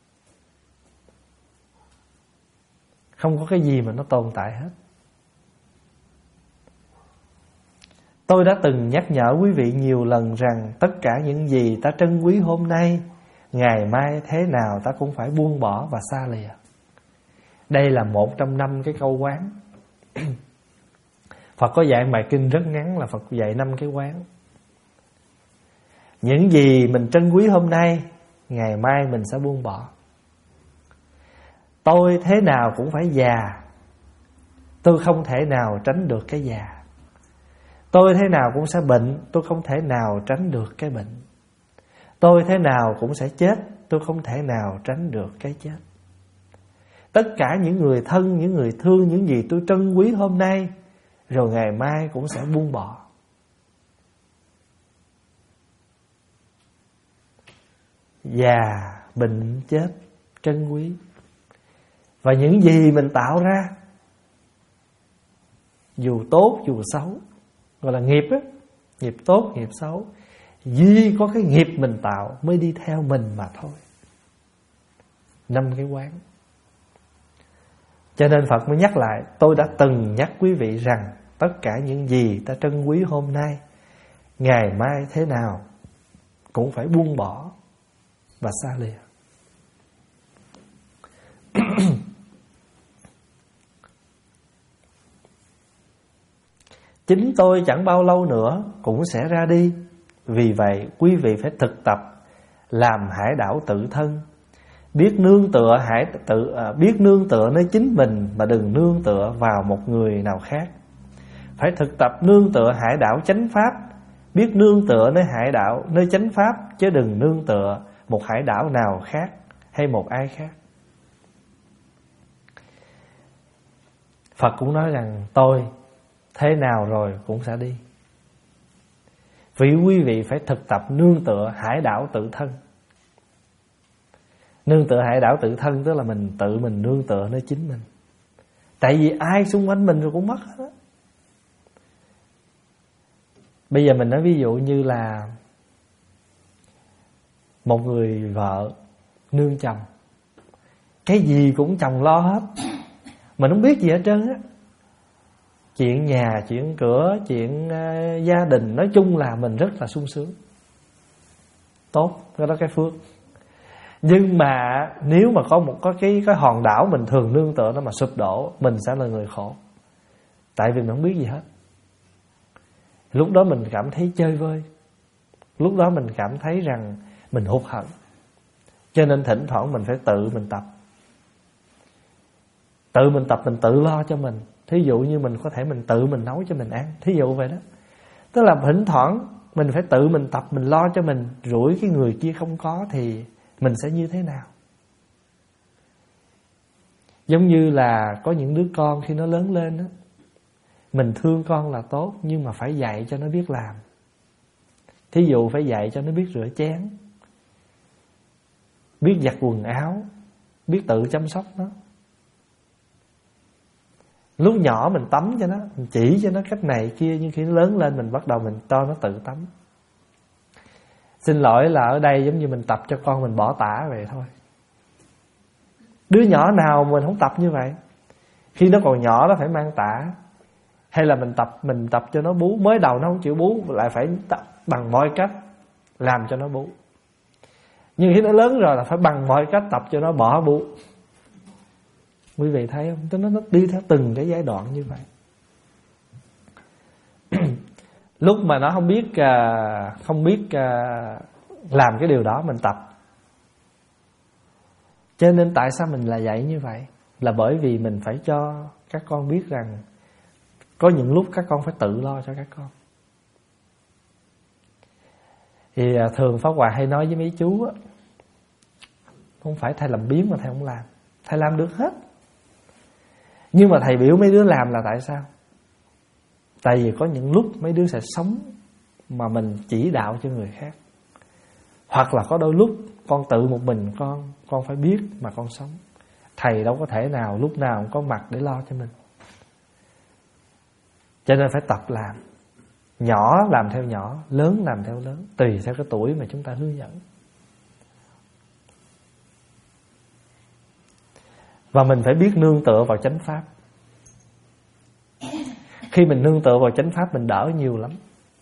Không có cái gì mà nó tồn tại hết. Tôi đã từng nhắc nhở quý vị nhiều lần rằng tất cả những gì ta trân quý hôm nay, ngày mai thế nào ta cũng phải buông bỏ và xa lìa. Đây là một trong năm cái câu quán. Phật có dạy bài kinh rất ngắn, là Phật dạy năm cái quán. Những gì mình trân quý hôm nay, ngày mai mình sẽ buông bỏ. Tôi thế nào cũng phải già, tôi không thể nào tránh được cái già. Tôi thế nào cũng sẽ bệnh, tôi không thể nào tránh được cái bệnh. Tôi thế nào cũng sẽ chết, tôi không thể nào tránh được cái chết. Tất cả những người thân, những người thương, những gì tôi trân quý hôm nay, rồi ngày mai cũng sẽ buông bỏ. Già, bệnh, chết, trân quý. Và những gì mình tạo ra, dù tốt dù xấu, gọi là nghiệp á, nghiệp tốt, nghiệp xấu, duy có cái nghiệp mình tạo mới đi theo mình mà thôi. Năm cái quán. Cho nên Phật mới nhắc lại, tôi đã từng nhắc quý vị rằng tất cả những gì ta trân quý hôm nay, ngày mai thế nào cũng phải buông bỏ và xa lìa. Chính tôi chẳng bao lâu nữa cũng sẽ ra đi. Vì vậy quý vị phải thực tập làm hải đảo tự thân. Biết nương tựa hải tự à, biết nương tựa nơi chính mình mà đừng nương tựa vào một người nào khác. Phải thực tập nương tựa hải đảo chánh pháp. Biết nương tựa nơi hải đảo nơi chánh pháp, chứ đừng nương tựa một hải đảo nào khác hay một ai khác. Phật cũng nói rằng tôi thế nào rồi cũng sẽ đi. Vì quý vị phải thực tập nương tựa hải đảo tự thân. Nương tựa hải đảo tự thân tức là mình tự mình nương tựa nơi chính mình. Tại vì ai xung quanh mình rồi cũng mất hết. Bây giờ mình nói ví dụ như là một người vợ nương chồng, cái gì cũng chồng lo hết, mình không biết gì hết trơn á. Chuyện nhà, chuyện cửa, chuyện uh, gia đình, nói chung là mình rất là sung sướng. Tốt, cái đó cái phước. Nhưng mà nếu mà có một có cái cái hòn đảo mình thường nương tựa nó mà sụp đổ, mình sẽ là người khổ. Tại vì mình không biết gì hết. Lúc đó mình cảm thấy chơi vơi. Lúc đó mình cảm thấy rằng mình hụt hẫng. Cho nên thỉnh thoảng mình phải tự mình tập. Tự mình tập, mình tự lo cho mình. Thí dụ như mình có thể mình tự mình nấu cho mình ăn, thí dụ vậy đó. Tức là thỉnh thoảng mình phải tự mình tập, mình lo cho mình. Rủi cái người kia không có thì mình sẽ như thế nào? Giống như là có những đứa con khi nó lớn lên đó, mình thương con là tốt, nhưng mà phải dạy cho nó biết làm. Thí dụ phải dạy cho nó biết rửa chén, biết giặt quần áo, biết tự chăm sóc nó. Lúc nhỏ mình tắm cho nó, mình chỉ cho nó cách này kia, nhưng khi nó lớn lên mình bắt đầu mình cho nó tự tắm. Xin lỗi là ở đây giống như mình tập cho con mình bỏ tả vậy thôi. Đứa nhỏ nào mình không tập như vậy? Khi nó còn nhỏ nó phải mang tả. Hay là mình tập mình tập cho nó bú. Mới đầu nó không chịu bú, lại phải tập bằng mọi cách làm cho nó bú. Nhưng khi nó lớn rồi là phải bằng mọi cách tập cho nó bỏ bú. Quý vị thấy không? Tức nó, nó đi theo từng cái giai đoạn như vậy. Lúc mà nó không biết Không biết làm cái điều đó mình tập. Cho nên tại sao mình là dạy như vậy? Là bởi vì mình phải cho các con biết rằng có những lúc các con phải tự lo cho các con. Thì thường Pháp Hòa hay nói với mấy chú á, không phải thầy làm biếng mà thầy không làm. Thầy làm được hết. Nhưng mà thầy biểu mấy đứa làm là tại sao? Tại vì có những lúc mấy đứa sẽ sống mà mình chỉ đạo cho người khác. Hoặc là có đôi lúc con tự một mình con Con phải biết mà con sống. Thầy đâu có thể nào lúc nào cũng có mặt để lo cho mình. Cho nên phải tập làm. Nhỏ làm theo nhỏ, lớn làm theo lớn, tùy theo cái tuổi mà chúng ta hướng dẫn. Và mình phải biết nương tựa vào chánh pháp. Khi mình nương tựa vào chánh pháp mình đỡ nhiều lắm.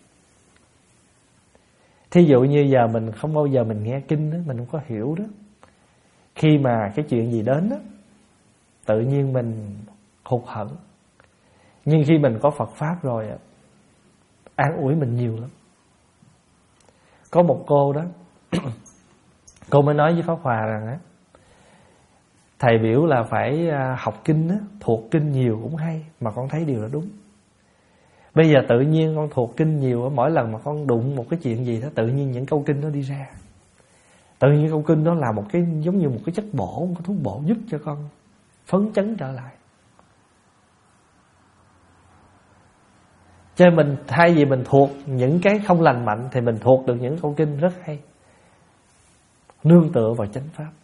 Thí dụ như giờ mình không bao giờ mình nghe kinh đó, mình không có hiểu đó. Khi mà cái chuyện gì đến đó, tự nhiên mình hụt hẫng. Nhưng khi mình có Phật Pháp rồi, an ủi mình nhiều lắm. Có một cô đó, cô mới nói với Pháp Hòa rằng á, thầy biểu là phải học kinh á, thuộc kinh nhiều cũng hay, mà con thấy điều đó đúng. Bây giờ tự nhiên con thuộc kinh nhiều, mỗi lần mà con đụng một cái chuyện gì đó, tự nhiên những câu kinh nó đi ra. Tự nhiên câu kinh nó là một cái giống như một cái chất bổ, một cái thuốc bổ giúp cho con phấn chấn trở lại. Cho nên mình thay vì mình thuộc những cái không lành mạnh thì mình thuộc được những câu kinh rất hay. Nương tựa vào chánh pháp.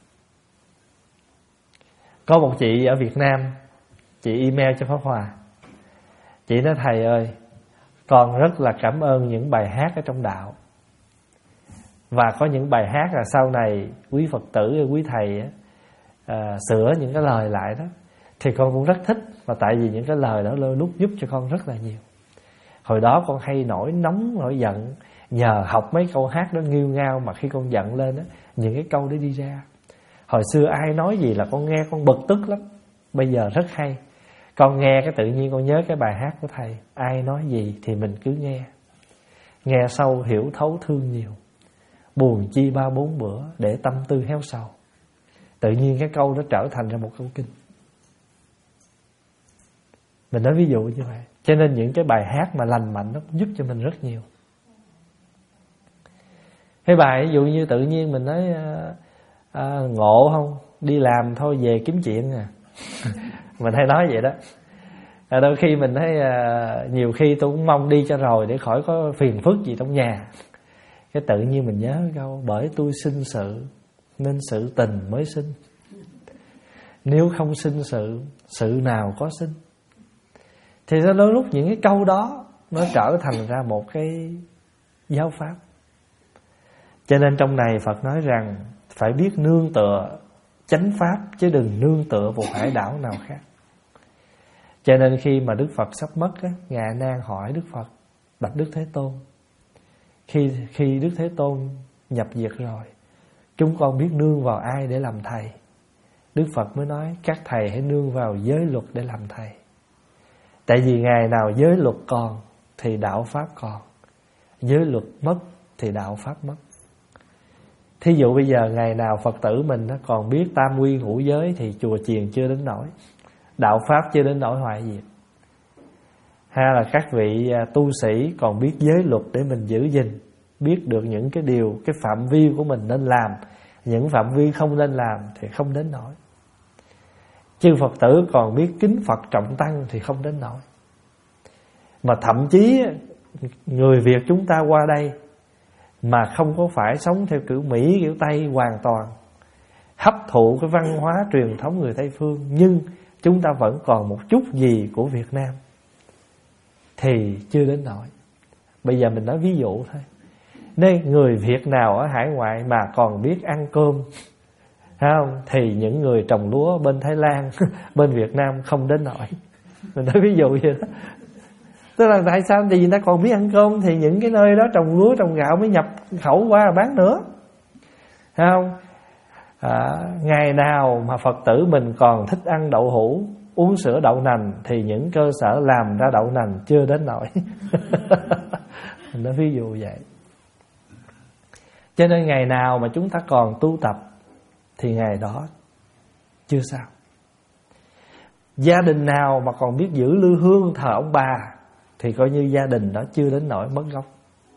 Có một chị ở Việt Nam, chị email cho Pháp Hòa. Chị nói thầy ơi, con rất là cảm ơn những bài hát ở trong đạo. Và có những bài hát là sau này quý Phật tử, quý thầy à, sửa những cái lời lại đó, thì con cũng rất thích. Và tại vì những cái lời đó đôi lúc giúp cho con rất là nhiều. Hồi đó con hay nổi nóng, nổi giận, nhờ học mấy câu hát đó nghêu ngao, mà khi con giận lên đó, những cái câu đó đi ra. Hồi xưa ai nói gì là con nghe con bực tức lắm. Bây giờ rất hay. Con nghe cái tự nhiên con nhớ cái bài hát của thầy. Ai nói gì thì mình cứ nghe. Nghe sâu hiểu thấu thương nhiều. Buồn chi ba bốn bữa để tâm tư héo sầu. Tự nhiên cái câu đó trở thành ra một câu kinh. Mình nói ví dụ như vậy. Cho nên những cái bài hát mà lành mạnh nó cũng giúp cho mình rất nhiều. Cái bài ví dụ như tự nhiên mình nói à, à, ngộ không, đi làm thôi về kiếm chuyện à. Mình hay nói vậy đó. À, đôi khi mình thấy à, nhiều khi tôi cũng mong đi cho rồi để khỏi có phiền phức gì trong nhà. Cái tự nhiên mình nhớ câu bởi tôi sinh sự nên sự tình mới sinh. Nếu không sinh sự, sự nào có sinh. Thì đôi lúc những cái câu đó nó trở thành ra một cái giáo pháp. Cho nên trong này Phật nói rằng phải biết nương tựa chánh pháp chứ đừng nương tựa vào hải đảo nào khác. Cho nên khi mà Đức Phật sắp mất á, Ngài A Nan hỏi Đức Phật: bạch Đức Thế Tôn, Khi khi Đức Thế Tôn nhập diệt rồi, chúng con biết nương vào ai để làm thầy? Đức Phật mới nói: các thầy hãy nương vào giới luật để làm thầy. Tại vì ngày nào giới luật còn thì đạo pháp còn, giới luật mất thì đạo pháp mất. Thí dụ bây giờ ngày nào Phật tử mình còn biết tam quy ngũ giới thì chùa chiền chưa đến nỗi, đạo pháp chưa đến nỗi hoại diệt. Hay là các vị tu sĩ còn biết giới luật để mình giữ gìn, biết được những cái điều, cái phạm vi của mình nên làm, những phạm vi không nên làm thì không đến nỗi. Chư Phật tử còn biết kính Phật trọng tăng thì không đến nỗi. Mà thậm chí người Việt chúng ta qua đây mà không có phải sống theo kiểu Mỹ, kiểu Tây hoàn toàn, hấp thụ cái văn hóa truyền thống người Tây phương, nhưng chúng ta vẫn còn một chút gì của Việt Nam thì chưa đến nỗi. Bây giờ mình nói ví dụ thôi. Nên người Việt nào ở hải ngoại mà còn biết ăn cơm, thấy không? Thì những người trồng lúa bên Thái Lan, bên Việt Nam không đến nỗi. Mình nói ví dụ vậy đó. Tức là tại sao? Thì người ta còn biết ăn cơm thì những cái nơi đó trồng lúa, trồng gạo mới nhập khẩu qua bán nữa, thấy không? À, ngày nào mà Phật tử mình còn thích ăn đậu hũ, uống sữa đậu nành thì những cơ sở làm ra đậu nành chưa đến nỗi. Mình nói ví dụ vậy. Cho nên ngày nào mà chúng ta còn tu tập thì ngày đó chưa sao. Gia đình nào mà còn biết giữ lư hương thờ ông bà thì coi như gia đình đó chưa đến nỗi mất gốc.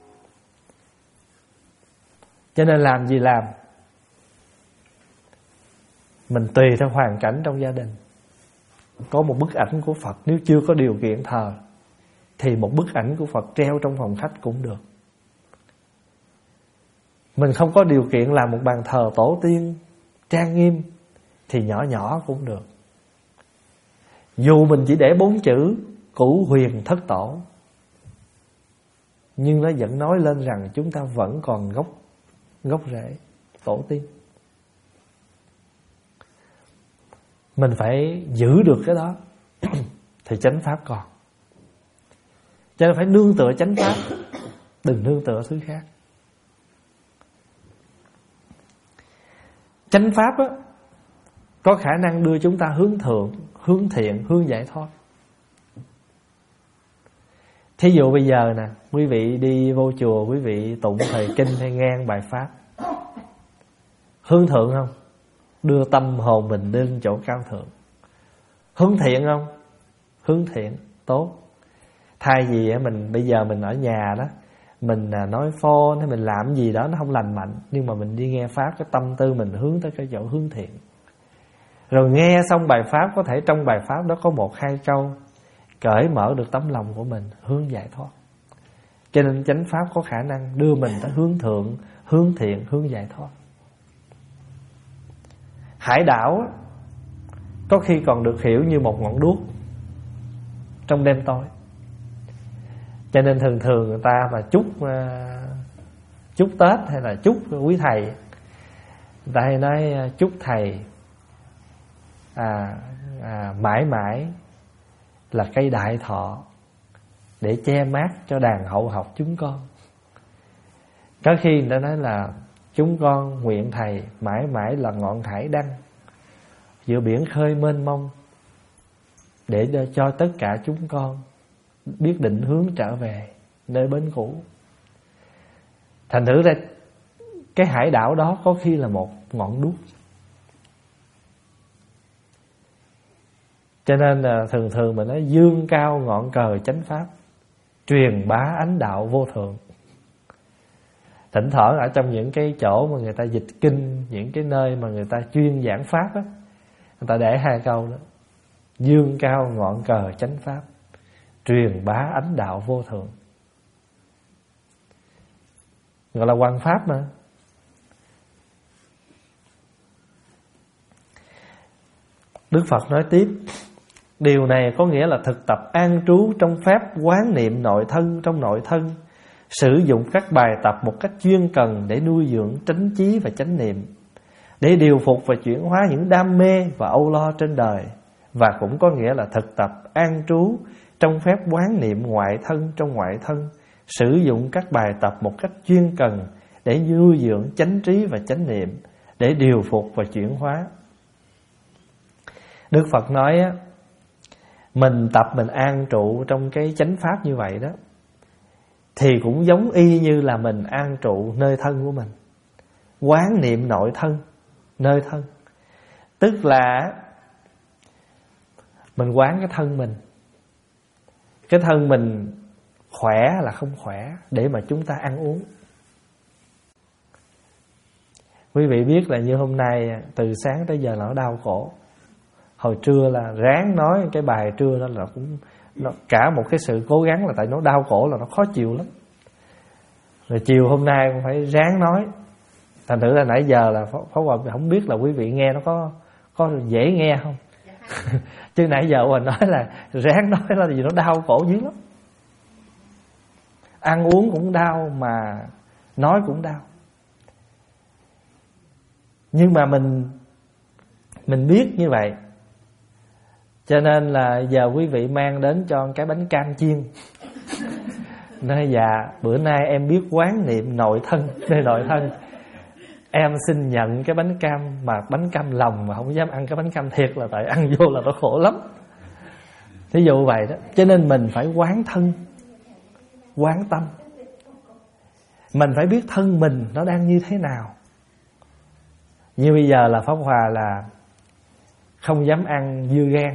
Cho nên làm gì làm, mình tùy theo hoàn cảnh trong gia đình. Có một bức ảnh của Phật, nếu chưa có điều kiện thờ thì một bức ảnh của Phật treo trong phòng khách cũng được. Mình không có điều kiện làm một bàn thờ tổ tiên trang nghiêm thì nhỏ nhỏ cũng được. Dù mình chỉ để bốn chữ cửu huyền thất tổ, nhưng nó vẫn nói lên rằng chúng ta vẫn còn gốc gốc rễ tổ tiên. Mình phải giữ được cái đó thì chánh pháp còn. Cho nên phải nương tựa chánh pháp, đừng nương tựa thứ khác. Chánh pháp á, có khả năng đưa chúng ta hướng thượng, hướng thiện, hướng giải thoát. Thí dụ bây giờ nè, quý vị đi vô chùa, quý vị tụng thời kinh hay ngang bài pháp, hướng thượng không? Đưa tâm hồn mình đến chỗ cao thượng. Hướng thiện không? Hướng thiện, tốt. Thay vì mình bây giờ mình ở nhà đó, mình nói phone hay mình làm gì đó nó không lành mạnh, nhưng mà mình đi nghe pháp, cái tâm tư mình hướng tới cái chỗ hướng thiện. Rồi nghe xong bài pháp, có thể trong bài pháp đó có một hai câu cởi mở được tấm lòng của mình, hướng giải thoát. Cho nên chánh pháp có khả năng đưa mình tới hướng thượng, hướng thiện, hướng giải thoát. Hải đảo có khi còn được hiểu như một ngọn đuốc trong đêm tối. Cho nên thường thường người ta mà chúc chúc Tết hay là chúc quý thầy, người ta hay nói chúc thầy à, à, mãi mãi là cây đại thọ để che mát cho đàn hậu học chúng con. Có khi người ta nói là chúng con nguyện thầy mãi mãi là ngọn hải đăng giữa biển khơi mênh mông để cho tất cả chúng con biết định hướng trở về nơi bến cũ. Thành thử ra cái hải đảo đó có khi là một ngọn đuốc. Cho nên là thường thường mình nói dương cao ngọn cờ chánh pháp, truyền bá ánh đạo vô thượng. Thỉnh thoảng ở trong những cái chỗ mà người ta dịch kinh, những cái nơi mà người ta chuyên giảng pháp á, người ta để hai câu đó: dương cao ngọn cờ chánh pháp, truyền bá ánh đạo vô thượng. Gọi là hoằng pháp mà. Đức Phật nói tiếp: điều này có nghĩa là thực tập an trú trong pháp quán niệm nội thân trong nội thân, sử dụng các bài tập một cách chuyên cần để nuôi dưỡng chánh trí và chánh niệm, để điều phục và chuyển hóa những đam mê và âu lo trên đời. Và cũng có nghĩa là thực tập an trú trong phép quán niệm ngoại thân trong ngoại thân, sử dụng các bài tập một cách chuyên cần để nuôi dưỡng chánh trí và chánh niệm, để điều phục và chuyển hóa. Đức Phật nói á, mình tập mình an trụ trong cái chánh pháp như vậy đó, thì cũng giống y như là mình an trụ nơi thân của mình, quán niệm nội thân nơi thân. Tức là mình quán cái thân mình, cái thân mình khỏe là không khỏe, để mà chúng ta ăn uống. Quý vị biết là như hôm nay từ sáng tới giờ là nó đau cổ. Hồi trưa là ráng nói cái bài trưa đó là cũng nó, cả một cái sự cố gắng, là tại nó đau cổ là nó khó chịu lắm. Rồi chiều hôm nay cũng phải ráng nói. Thành thử là nãy giờ là Pháp Hòa không biết là quý vị nghe nó có có dễ nghe không. Chứ nãy giờ mình nói là ráng nói là vì nó đau cổ dữ lắm. Ăn uống cũng đau mà nói cũng đau. Nhưng mà mình Mình biết như vậy, cho nên là giờ quý vị mang đến cho cái bánh cam chiên. Nói dạ bữa nay em biết quán niệm nội thân nơi nội thân, em xin nhận cái bánh cam, mà bánh cam lòng mà không dám ăn cái bánh cam thiệt, là tại ăn vô là nó khổ lắm. Thí dụ vậy đó. Cho nên mình phải quán thân, quán tâm. Mình phải biết thân mình nó đang như thế nào. Như bây giờ là Pháp Hòa là không dám ăn dưa gan,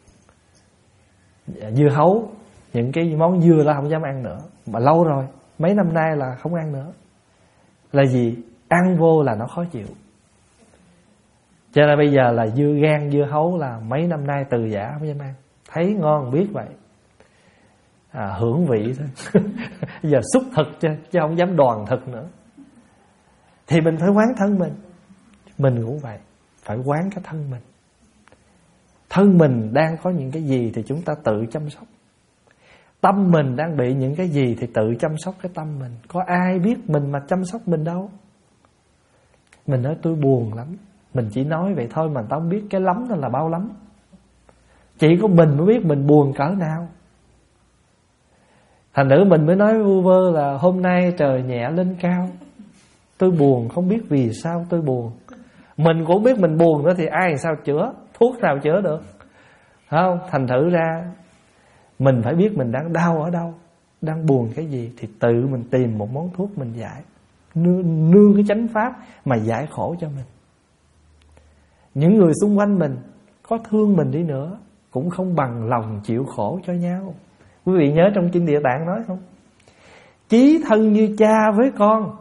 dưa hấu, những cái món dưa đó không dám ăn nữa. Mà lâu rồi, mấy năm nay là không ăn nữa. Là gì? Ăn vô là nó khó chịu. Cho nên bây giờ là dưa gan, dưa hấu là mấy năm nay từ giả không dám ăn. Thấy ngon biết vậy, à, hưởng vị thôi. Giờ xúc thực chứ, chứ không dám đoàn thực nữa. Thì mình phải quán thân mình. Mình cũng vậy, phải quán cái thân mình. Thân mình đang có những cái gì thì chúng ta tự chăm sóc. Tâm mình đang bị những cái gì thì tự chăm sóc cái tâm mình. Có ai biết mình mà chăm sóc mình đâu. Mình nói tôi buồn lắm, mình chỉ nói vậy thôi mà tao không biết cái lắm đó là bao lắm. Chỉ có mình mới biết mình buồn cỡ nào. Thành nữ mình mới nói vu vơ là hôm nay trời nhẹ lên cao, tôi buồn không biết vì sao tôi buồn. Mình cũng biết mình buồn nữa thì ai sao chữa, thuốc nào chữa được, không? Thành thử ra mình phải biết mình đang đau ở đâu, đang buồn cái gì, thì tự mình tìm một món thuốc mình giải, nương, nương cái chánh pháp mà giải khổ cho mình. Những người xung quanh mình có thương mình đi nữa cũng không bằng lòng chịu khổ cho nhau. Quý vị nhớ trong Kinh Địa Tạng nói không? Chí thân như cha với con,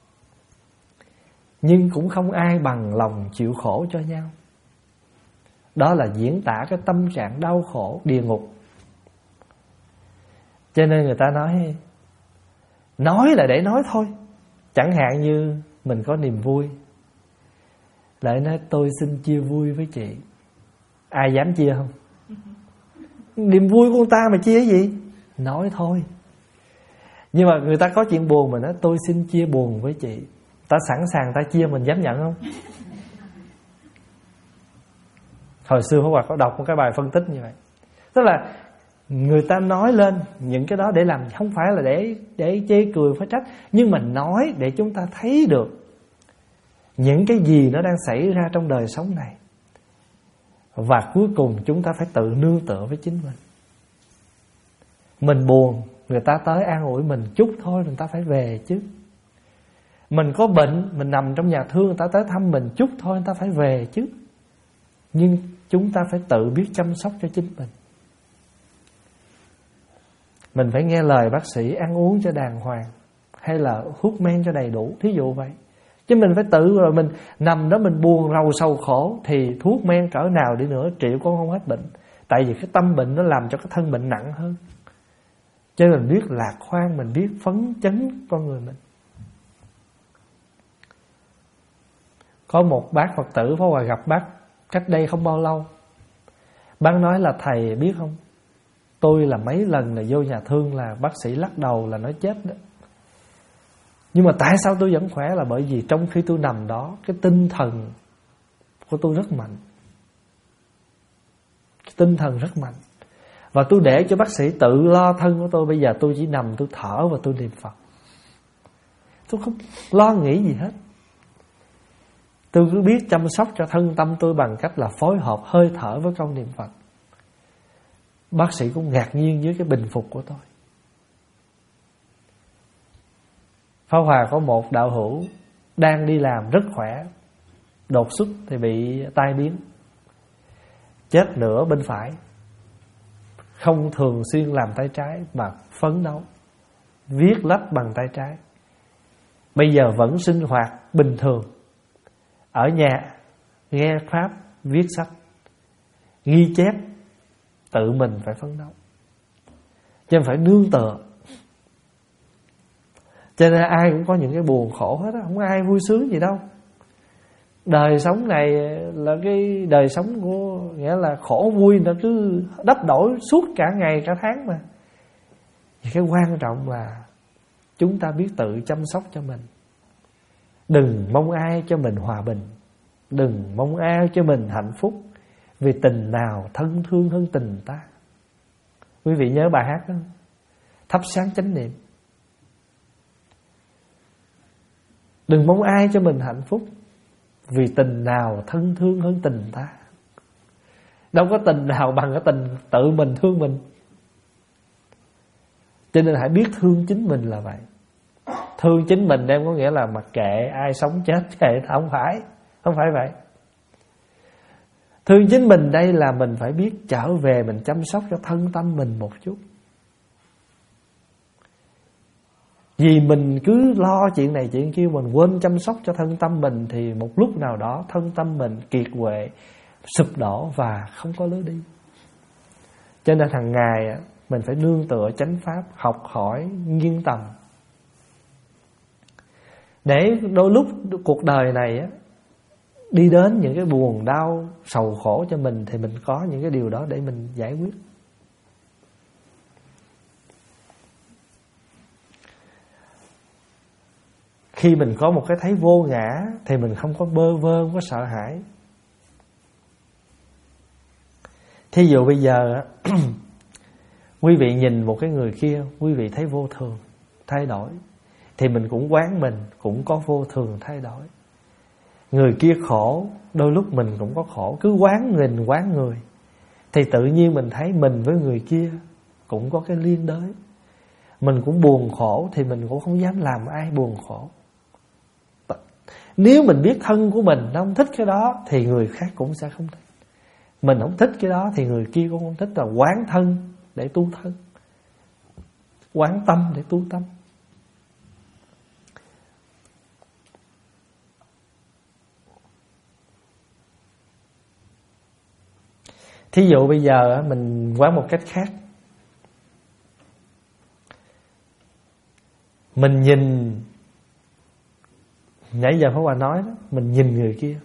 nhưng cũng không ai bằng lòng chịu khổ cho nhau. Đó là diễn tả cái tâm trạng đau khổ địa ngục. Cho nên người ta nói, nói là để nói thôi. Chẳng hạn như mình có niềm vui, lại nói tôi xin chia vui với chị. Ai dám chia không? Niềm vui của người ta mà chia cái gì? Nói thôi. Nhưng mà người ta có chuyện buồn mà nói tôi xin chia buồn với chị, ta sẵn sàng ta chia, mình dám nhận không? Hồi xưa Pháp Hòa có đọc một cái bài phân tích như vậy. Tức là người ta nói lên những cái đó để làm, không phải là để để chê cười phá trách, nhưng mà nói để chúng ta thấy được những cái gì nó đang xảy ra trong đời sống này. Và cuối cùng chúng ta phải tự nương tựa với chính mình. Mình buồn, người ta tới an ủi mình chút thôi, người ta phải về chứ. Mình có bệnh, mình nằm trong nhà thương, người ta tới thăm mình chút thôi, người ta phải về chứ. Nhưng chúng ta phải tự biết chăm sóc cho chính mình. Mình phải nghe lời bác sĩ, ăn uống cho đàng hoàng, hay là hút men cho đầy đủ, thí dụ vậy. Chứ mình phải tự rồi mình nằm đó mình buồn rầu sầu khổ, thì thuốc men cỡ nào đi nữa triệu cũng không hết bệnh. Tại vì cái tâm bệnh nó làm cho cái thân bệnh nặng hơn. Cho nên mình biết lạc quan, mình biết phấn chấn con người mình. Có một bác Phật tử Pháp Hòa gặp bác cách đây không bao lâu. Bác nói là thầy biết không, tôi là mấy lần là vô nhà thương là bác sĩ lắc đầu là nói chết đó. Nhưng mà tại sao tôi vẫn khỏe, là bởi vì trong khi tôi nằm đó, cái tinh thần của tôi rất mạnh. Cái tinh thần rất mạnh. Và tôi để cho bác sĩ tự lo thân của tôi. Bây giờ tôi chỉ nằm, tôi thở và tôi niệm Phật. Tôi không lo nghĩ gì hết. Tôi cứ biết chăm sóc cho thân tâm tôi bằng cách là phối hợp hơi thở với câu niệm Phật. Bác sĩ cũng ngạc nhiên với cái bình phục của tôi. Pháp Hòa có một đạo hữu đang đi làm rất khỏe, đột xuất thì bị tai biến, chết nửa bên phải, không thường xuyên làm tay trái mà phấn đấu, viết lách bằng tay trái. Bây giờ vẫn sinh hoạt bình thường, ở nhà nghe pháp, viết sách, ghi chép, tự mình phải phấn đấu, cho nên phải nương tựa. Cho nên ai cũng có những cái buồn khổ hết á, không có ai vui sướng gì đâu. Đời sống này là cái đời sống của, nghĩa là khổ vui nó cứ đắp đổi suốt cả ngày cả tháng mà. Thì cái quan trọng là chúng ta biết tự chăm sóc cho mình. Đừng mong ai cho mình hòa bình, đừng mong ai cho mình hạnh phúc, vì tình nào thân thương hơn tình ta. Quý vị nhớ bài hát đó, Thắp sáng chánh niệm. Đừng mong ai cho mình hạnh phúc, vì tình nào thân thương hơn tình ta. Đâu có tình nào bằng cái tình tự mình thương mình. Cho nên hãy biết thương chính mình là vậy. Thương chính mình đem có nghĩa là mặc kệ ai sống chết kệ, không phải. Không phải vậy. Thương chính mình đây là mình phải biết trở về mình chăm sóc cho thân tâm mình một chút. Vì mình cứ lo chuyện này chuyện kia, mình quên chăm sóc cho thân tâm mình, thì một lúc nào đó thân tâm mình kiệt quệ, sụp đổ và không có lối đi. Cho nên hàng ngày mình phải nương tựa chánh pháp, học hỏi, nghiên tầm, để đôi lúc cuộc đời này đi đến những cái buồn đau sầu khổ cho mình, thì mình có những cái điều đó để mình giải quyết. Khi mình có một cái thấy vô ngã thì mình không có bơ vơ, không có sợ hãi. Thí dụ bây giờ quý vị nhìn một cái người kia, quý vị thấy vô thường thay đổi, thì mình cũng quán mình cũng có vô thường thay đổi. Người kia khổ, đôi lúc mình cũng có khổ. Cứ quán mình quán người, thì tự nhiên mình thấy mình với người kia cũng có cái liên đới. Mình cũng buồn khổ thì mình cũng không dám làm ai buồn khổ. Nếu mình biết thân của mình nó không thích cái đó, thì người khác cũng sẽ không thích. Mình không thích cái đó thì người kia cũng không thích. Là quán thân để tu thân, quán tâm để tu tâm. Thí dụ bây giờ mình quán một cách khác. Mình nhìn, nãy giờ Pháp Hòa nói đó, mình nhìn người kia,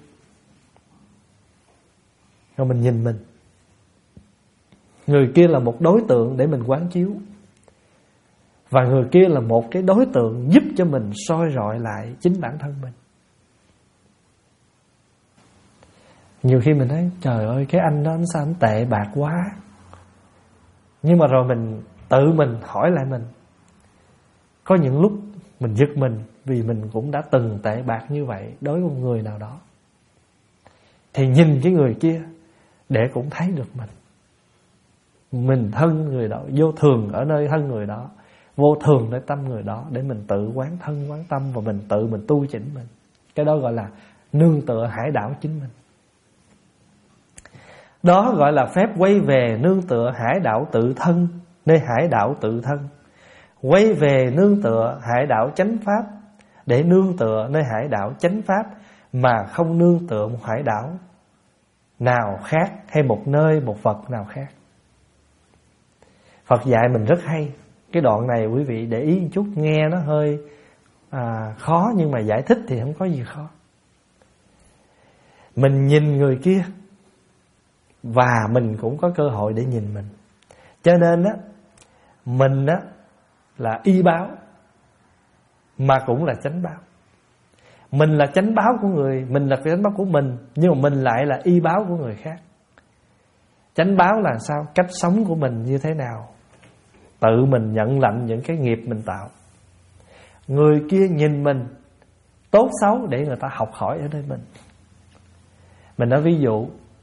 rồi mình nhìn mình. Người kia là một đối tượng để mình quán chiếu, và người kia là một cái đối tượng giúp cho mình soi rọi lại chính bản thân mình. Nhiều khi mình nói trời ơi, cái anh đó anh sao anh tệ bạc quá. Nhưng mà rồi mình tự mình hỏi lại mình. Có những lúc mình giật mình, vì mình cũng đã từng tệ bạc như vậy đối với một người nào đó. Thì nhìn cái người kia, để cũng thấy được mình. Mình thân người đó, vô thường ở nơi thân người đó, vô thường nơi tâm người đó, để mình tự quán thân quán tâm và mình tự mình tu chỉnh mình. Cái đó gọi là nương tựa hải đảo chính mình. Đó gọi là phép quay về nương tựa hải đảo tự thân, nơi hải đảo tự thân. Quay về nương tựa hải đảo chánh pháp, để nương tựa nơi hải đảo chánh pháp, mà không nương tựa một hải đảo nào khác, hay một nơi, một vật nào khác. Phật dạy mình rất hay. Cái đoạn này quý vị để ý một chút, nghe nó hơi à, khó, nhưng mà giải thích thì không có gì khó. Mình nhìn người kia và mình cũng có cơ hội để nhìn mình. Cho nên á, mình á là y báo mà cũng là chánh báo. Mình là chánh báo của người, mình là chánh báo của mình, nhưng mà mình lại là y báo của người khác. Chánh báo là sao? Cách sống của mình như thế nào, tự mình nhận lãnh những cái nghiệp mình tạo. Người kia nhìn mình tốt xấu để người ta học hỏi ở nơi mình. Mình nói ví dụ,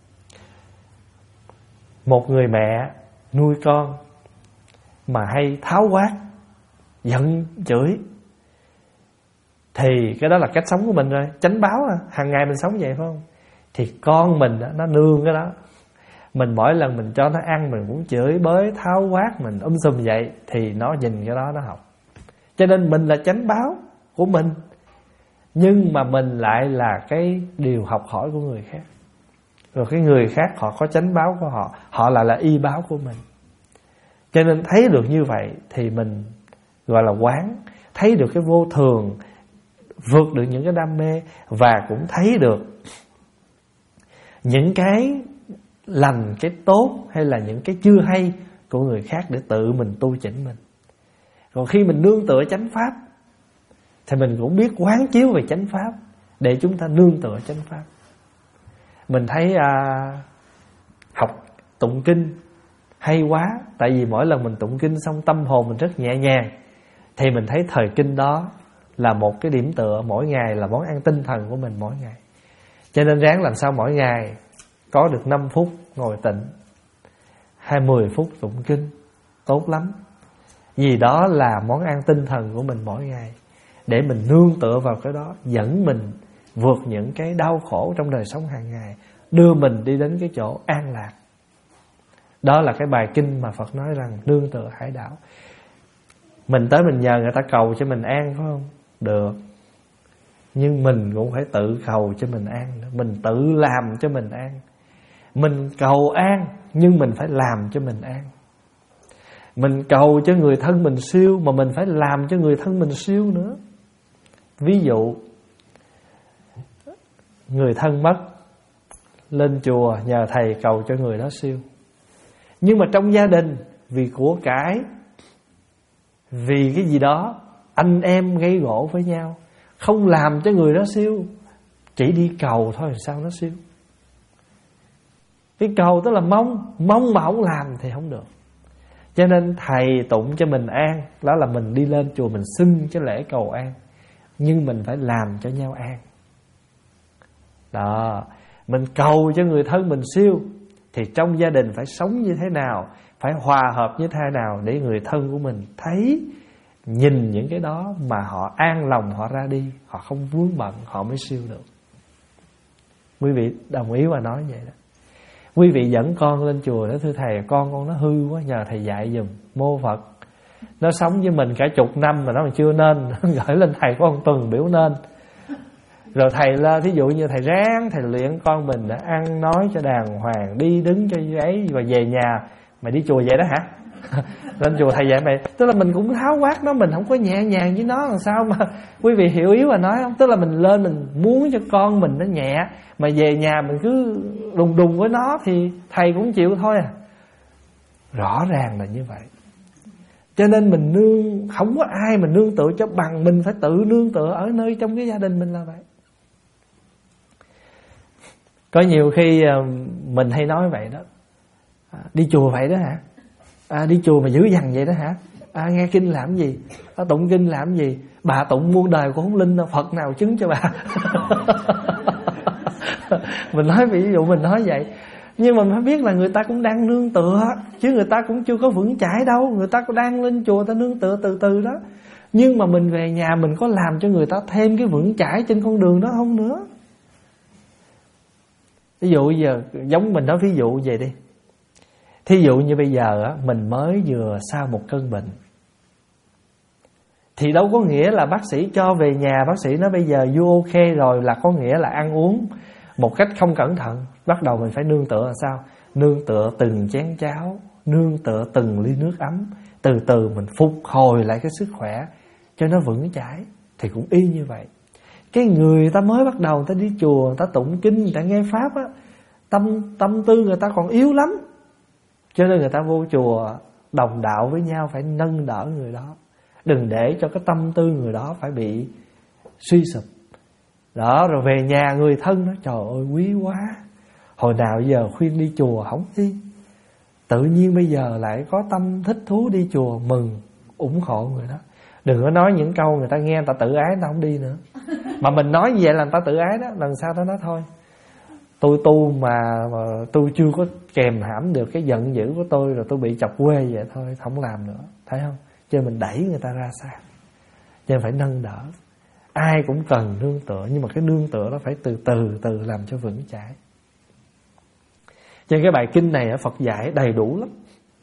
một người mẹ nuôi con mà hay tháo quát, giận chửi, thì cái đó là cách sống của mình rồi. Chánh báo à, hàng ngày mình sống vậy phải không? Thì con mình đó, nó nương cái đó. Mình mỗi lần mình cho nó ăn, mình cũng chửi bới, tháo quát, mình um sùm vậy, thì nó nhìn cái đó nó học. Cho nên mình là chánh báo của mình, nhưng mà mình lại là cái điều học hỏi của người khác. Rồi cái người khác họ có chánh báo của họ, họ lại là y báo của mình. Cho nên thấy được như vậy thì mình gọi là quán, thấy được cái vô thường, vượt được những cái đam mê, và cũng thấy được những cái lành, cái tốt hay là những cái chưa hay của người khác để tự mình tu chỉnh mình. Còn khi mình nương tựa chánh pháp thì mình cũng biết quán chiếu về chánh pháp để chúng ta nương tựa chánh pháp. Mình thấy à, học tụng kinh hay quá, tại vì mỗi lần mình tụng kinh xong tâm hồn mình rất nhẹ nhàng, thì mình thấy thời kinh đó là một cái điểm tựa mỗi ngày, là món ăn tinh thần của mình mỗi ngày. Cho nên ráng làm sao mỗi ngày có được năm phút ngồi tịnh, hai mươi phút tụng kinh, tốt lắm. Vì đó là món ăn tinh thần của mình mỗi ngày, để mình nương tựa vào cái đó, dẫn mình vượt những cái đau khổ trong đời sống hàng ngày, đưa mình đi đến cái chỗ an lạc. Đó là cái bài kinh mà Phật nói rằng nương tựa hải đảo. Mình tới mình nhờ người ta cầu cho mình an phải không? Được. Nhưng mình cũng phải tự cầu cho mình an, mình tự làm cho mình an. Mình cầu an nhưng mình phải làm cho mình an. Mình cầu cho người thân mình siêu mà mình phải làm cho người thân mình siêu nữa. Ví dụ người thân mất, lên chùa nhờ thầy cầu cho người đó siêu. Nhưng mà trong gia đình vì của cải, vì cái gì đó, anh em gây gỗ với nhau, không làm cho người đó siêu, chỉ đi cầu thôi sao nó siêu. Cái cầu tức là mong, mong mà không làm thì không được. Cho nên thầy tụng cho mình an, đó là mình đi lên chùa mình xưng cái lễ cầu an, nhưng mình phải làm cho nhau an. Đó, mình cầu cho người thân mình siêu, thì trong gia đình phải sống như thế nào, phải hòa hợp như thế nào để người thân của mình thấy, nhìn những cái đó mà họ an lòng, họ ra đi, họ không vướng bận, họ mới siêu được. Quý vị đồng ý và nói vậy đó. Quý vị dẫn con lên chùa đó, thưa thầy, con con nó hư quá, nhờ thầy dạy giùm. Mô Phật, nó sống với mình cả chục năm mà nó còn chưa nên, gửi lên thầy có một tuần biểu nên. Rồi thầy lên, thí dụ như thầy ráng, thầy luyện con mình đã ăn nói cho đàng hoàng, đi đứng cho ấy, rồi về nhà mày đi chùa vậy đó hả? Lên chùa thầy dạy mày, tức là mình cũng tháo quát nó, mình không có nhẹ nhàng với nó, làm sao mà quý vị hiểu ý mà nói không? Tức là mình lên mình muốn cho con mình nó nhẹ, mà về nhà mình cứ đùng đùng với nó thì thầy cũng chịu thôi à. Rõ ràng là như vậy. Cho nên mình nương, không có ai mình nương tựa cho bằng, mình phải tự nương tựa ở nơi trong cái gia đình mình là vậy. Có nhiều khi mình hay nói vậy đó, à, đi chùa vậy đó hả? À, đi chùa mà dữ dằn vậy đó hả? À, nghe kinh làm gì? À, tụng kinh làm gì? Bà tụng muôn đời của Hống Linh, Phật nào chứng cho bà? Mình nói ví dụ mình nói vậy. Nhưng mà phải biết là người ta cũng đang nương tựa, chứ người ta cũng chưa có vững chãi đâu. Người ta cũng đang lên chùa, ta nương tựa từ từ đó. Nhưng mà mình về nhà mình có làm cho người ta thêm cái vững chãi trên con đường đó không nữa. Ví dụ giờ giống mình nói ví dụ vậy đi. Thí dụ như bây giờ á, mình mới vừa sau một cơn bệnh, thì đâu có nghĩa là bác sĩ cho về nhà, bác sĩ nói bây giờ you ok rồi là có nghĩa là ăn uống một cách không cẩn thận. Bắt đầu mình phải nương tựa là sao? Nương tựa từng chén cháo, nương tựa từng ly nước ấm. Từ từ mình phục hồi lại cái sức khỏe cho nó vững chãi. Thì cũng y như vậy. Cái người ta mới bắt đầu, người ta đi chùa, người ta tụng kinh, người ta nghe pháp á, Tâm, tâm tư người ta còn yếu lắm. Cho nên người ta vô chùa đồng đạo với nhau, phải nâng đỡ người đó. Đừng để cho cái tâm tư người đó phải bị suy sụp. Đó, rồi về nhà người thân nói trời ơi quý quá, hồi nào giờ khuyên đi chùa không đi, tự nhiên bây giờ lại có tâm thích thú đi chùa, mừng, ủng hộ người đó. Đừng có nói những câu người ta nghe người ta tự ái, người ta không đi nữa. Mà mình nói như vậy là người ta tự ái đó. Lần sau ta nói thôi, tôi tu mà, mà tôi chưa có kèm hãm được cái giận dữ của tôi, rồi tôi bị chọc quê vậy thôi, không làm nữa. Thấy không? Cho nên mình đẩy người ta ra xa. Cho nên phải nâng đỡ. Ai cũng cần nương tựa, nhưng mà cái nương tựa đó phải từ từ từ làm cho vững chãi. Cho nên cái bài kinh này Phật dạy đầy đủ lắm.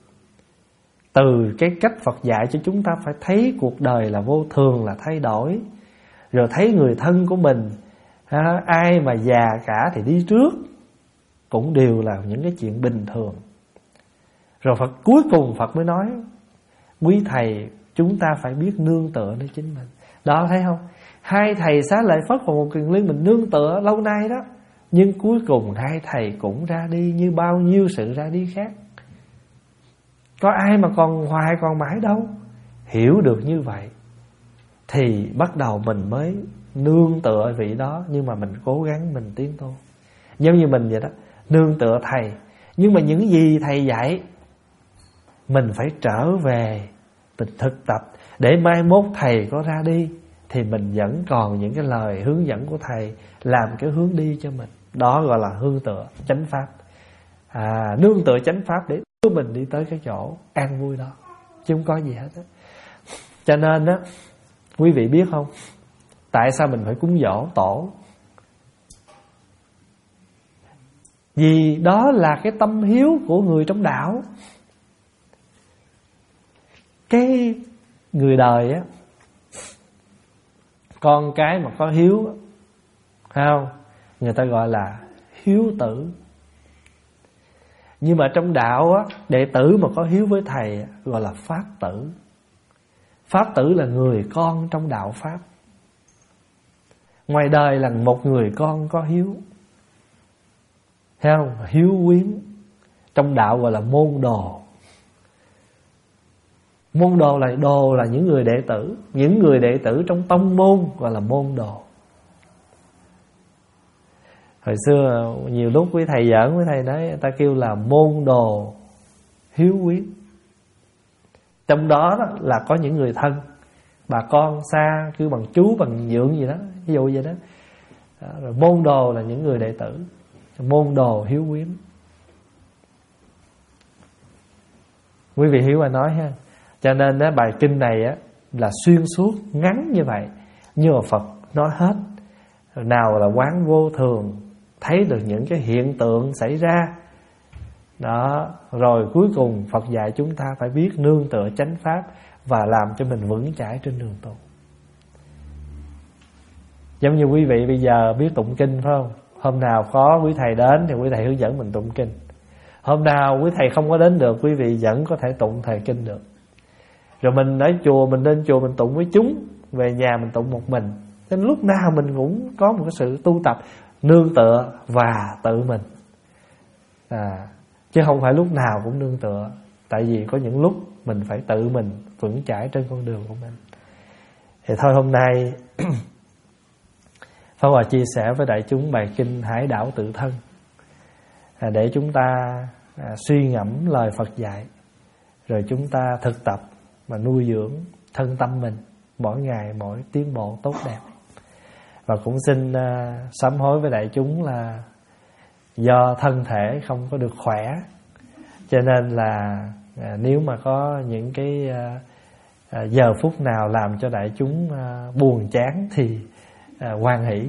Từ cái cách Phật dạy cho chúng ta phải thấy cuộc đời là vô thường, là thay đổi. Rồi thấy người thân của mình, ha, ai mà già cả thì đi trước, cũng đều là những cái chuyện bình thường. Rồi Phật cuối cùng Phật mới nói, quý thầy chúng ta phải biết nương tựa nơi chính mình. Đó, thấy không? Hai thầy Xá Lợi Phất và một Kiền Liên mình nương tựa lâu nay đó, nhưng cuối cùng hai thầy cũng ra đi như bao nhiêu sự ra đi khác. Có ai mà còn hoài còn mãi đâu. Hiểu được như vậy thì bắt đầu mình mới nương tựa vị đó, nhưng mà mình cố gắng mình tiến tu. Giống như mình vậy đó, nương tựa thầy, nhưng mà những gì thầy dạy mình phải trở về mình thực tập, để mai mốt thầy có ra đi thì mình vẫn còn những cái lời hướng dẫn của thầy làm cái hướng đi cho mình. Đó gọi là hương tựa chánh pháp. À, nương tựa chánh pháp để đưa mình đi tới cái chỗ an vui đó, chứ không có gì hết á. Cho nên đó, quý vị biết không, tại sao mình phải cúng dỗ tổ? Vì đó là cái tâm hiếu của người trong đạo. Cái người đời á, con cái mà có hiếu, không, người ta gọi là hiếu tử. Nhưng mà trong đạo á, đệ tử mà có hiếu với thầy gọi là pháp tử. Pháp tử là người con trong đạo pháp. Ngoài đời là một người con có hiếu, thấy không? Hiếu quyến. Trong đạo gọi là môn đồ. Môn đồ là đồ là những người đệ tử. Những người đệ tử trong tông môn gọi là môn đồ. Hồi xưa nhiều lúc quý thầy giỡn với thầy nói, ta kêu là môn đồ hiếu quyến. Trong đó, đó là có những người thân, bà con xa kêu bằng chú bằng dượng gì đó, ví dụ vậy đó. Đó, rồi môn đồ là những người đệ tử, môn đồ hiếu quyến. Quý vị hiểu mà nói ha. Cho nên đó, bài kinh này á, là xuyên suốt ngắn như vậy, nhưng mà Phật nói hết. Nào là quán vô thường, thấy được những cái hiện tượng xảy ra đó. Rồi cuối cùng Phật dạy chúng ta phải biết nương tựa chánh pháp và làm cho mình vững chãi trên đường tu. Giống như quý vị bây giờ biết tụng kinh phải không? Hôm nào có quý thầy đến thì quý thầy hướng dẫn mình tụng kinh. Hôm nào quý thầy không có đến được, quý vị vẫn có thể tụng thầy kinh được. Rồi mình ở chùa, mình lên chùa mình tụng với chúng, về nhà mình tụng một mình. Nên lúc nào mình cũng có một cái sự tu tập nương tựa và tự mình, à, chứ không phải lúc nào cũng nương tựa. Tại vì có những lúc mình phải tự mình vững chãi trên con đường của mình. Thì thôi hôm nay Pháp Hòa chia sẻ với đại chúng bài kinh Hải Đảo Tự Thân, à, để chúng ta à, suy ngẫm lời Phật dạy, rồi chúng ta thực tập và nuôi dưỡng thân tâm mình mỗi ngày mỗi tiến bộ tốt đẹp. Và cũng xin uh, sám hối với đại chúng là do thân thể không có được khỏe, cho nên là à, nếu mà có những cái à, à, giờ phút nào làm cho đại chúng à, buồn chán thì à, hoan hỷ.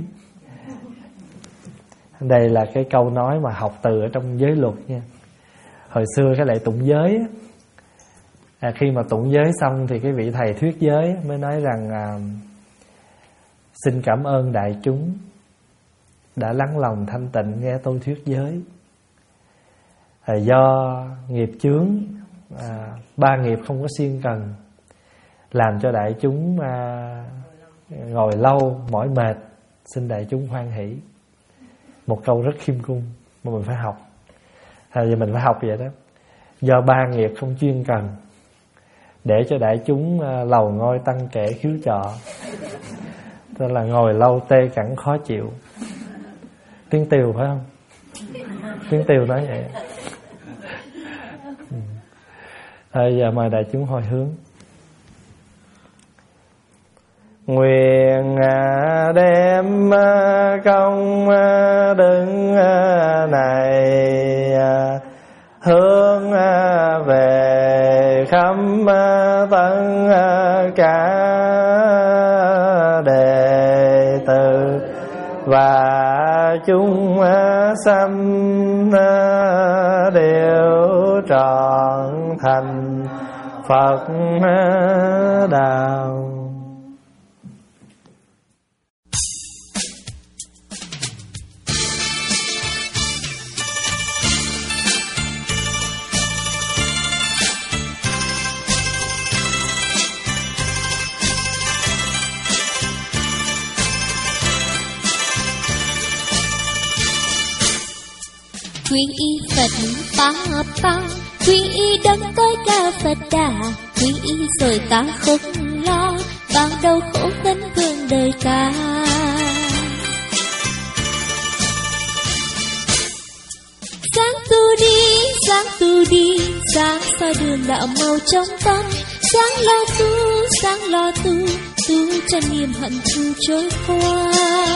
Đây là cái câu nói mà học từ ở trong giới luật nha. Hồi xưa cái lễ tụng giới á, à, khi mà tụng giới xong thì cái vị thầy thuyết giới mới nói rằng à, xin cảm ơn đại chúng đã lắng lòng thanh tịnh nghe tôi thuyết giới. À, do nghiệp chướng à, ba nghiệp không có siêng cần, làm cho đại chúng à, ngồi lâu mỏi mệt, xin đại chúng hoan hỷ. Một câu rất khiêm cung mà mình phải học. À, giờ mình phải học vậy đó. Do ba nghiệp không chuyên cần, để cho đại chúng à, lầu ngôi tăng kệ khiếu trọ, tức là ngồi lâu tê cẳng khó chịu. Tiếng Tiều phải không? Tiếng Tiều nói vậy. Thôi giờ mời đại chúng hồi hướng. Nguyện đem công đức này hướng về khắp tất cả đệ tử và chúng sanh đều trọn thành Phật đạo. Quy y Phật Pháp Tăng, quy y đấng tối cao Phật Đà, quy y rồi ta không lo bao đau khổ vấn vương đời ta. Sáng tu đi, sáng tu đi, sáng soi đường đạo màu trong tâm. Sáng lo tu, sáng lo tu, tu cho niềm hận thù trôi qua.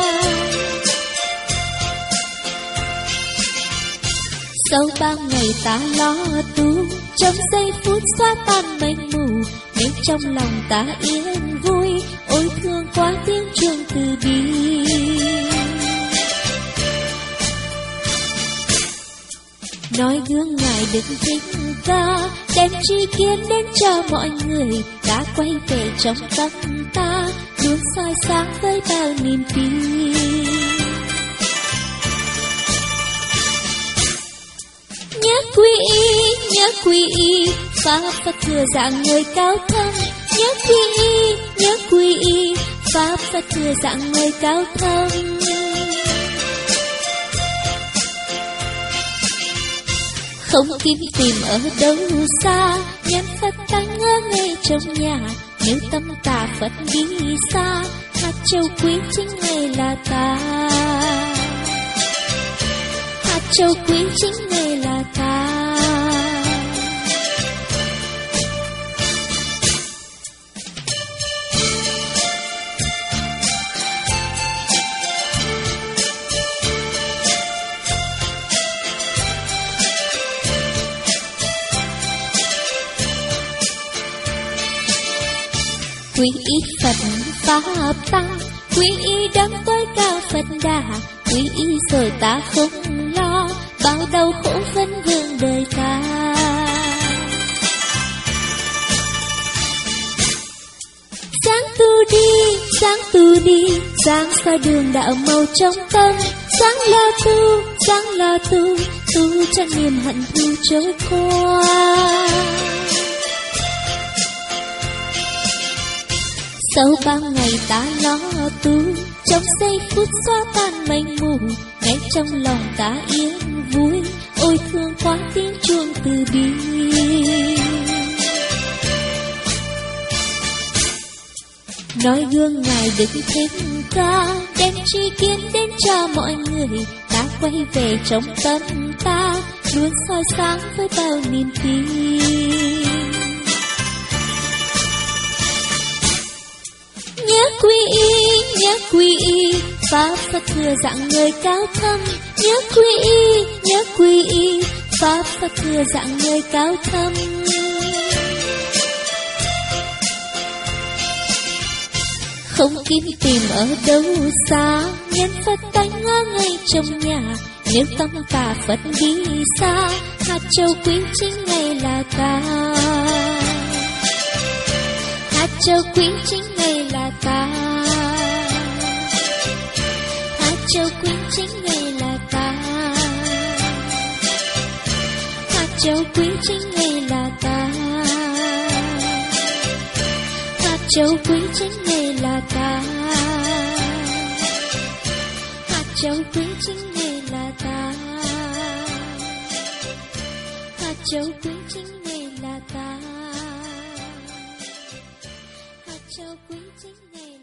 Sau bao ngày ta lo tu, trong giây phút xóa tan mây mù, nên trong lòng ta yên vui, ôi thương quá tiếng chuông từ bi. Nói gương Ngài Đức Thích Ca, đem tri kiến đến cho mọi người, đã quay về trong tâm ta, luôn soi sáng với bao niềm tin. Nhớ quy y, nhớ quy y, Pháp Phật thừa dạng người cao thâm. Nhớ quy y, nhớ quy y, Pháp Phật thừa dạng người cao thâm. Không kiếm tìm ở đâu xa, nhân Phật ta ngỡ ngay trong nhà. Nếu tâm ta Phật đi xa, hạt châu quý chính Ngài là ta. Hạt châu quý chính Ngài là ta. Quy y Phật Pháp Tăng, quy y đấng tối cao Phật Đà, quy y rồi ta không lo bao đau khổ vấn vương đời ta. Sáng tu đi, sáng tu đi, sáng soi đường đạo màu trong tâm. Sáng lo tu, sáng lo tu, tu cho niềm hận thù trôi qua. Sau bao ngày ta lo tu, trong giây phút xóa tan mây mù, ngay trong lòng ta yên vui, ôi thương quá tiếng chuông từ bi. Nói gương Ngài Đức Thích Ca, đem tri kiến đến cho mọi người, ta quay về trong tâm ta, luôn soi sáng với bao niềm tin. Nhớ quy y, nhớ quy y, Pháp Phật thừa dạng người cao thâm. Nhớ quy y, nhớ quy y, Pháp Pháp thừa dạng người cao thâm. Không kiếm tìm ở đâu xa, nhân Phật tánh ngỡ ngay trong nhà. Nếu tâm ta Phật đi xa, hạt châu quý chính ngày là ta. Hạt châu quý chính ngày là ta. Hạt châu quý chính ngày là ta. Hạt châu quý chính ngày là ta. Hạt châu quý chính ngày là ta. Hạt châu quý chính ngày là ta. Hạt châu quý chính ngày là ta. Hạt châu quý chính ngày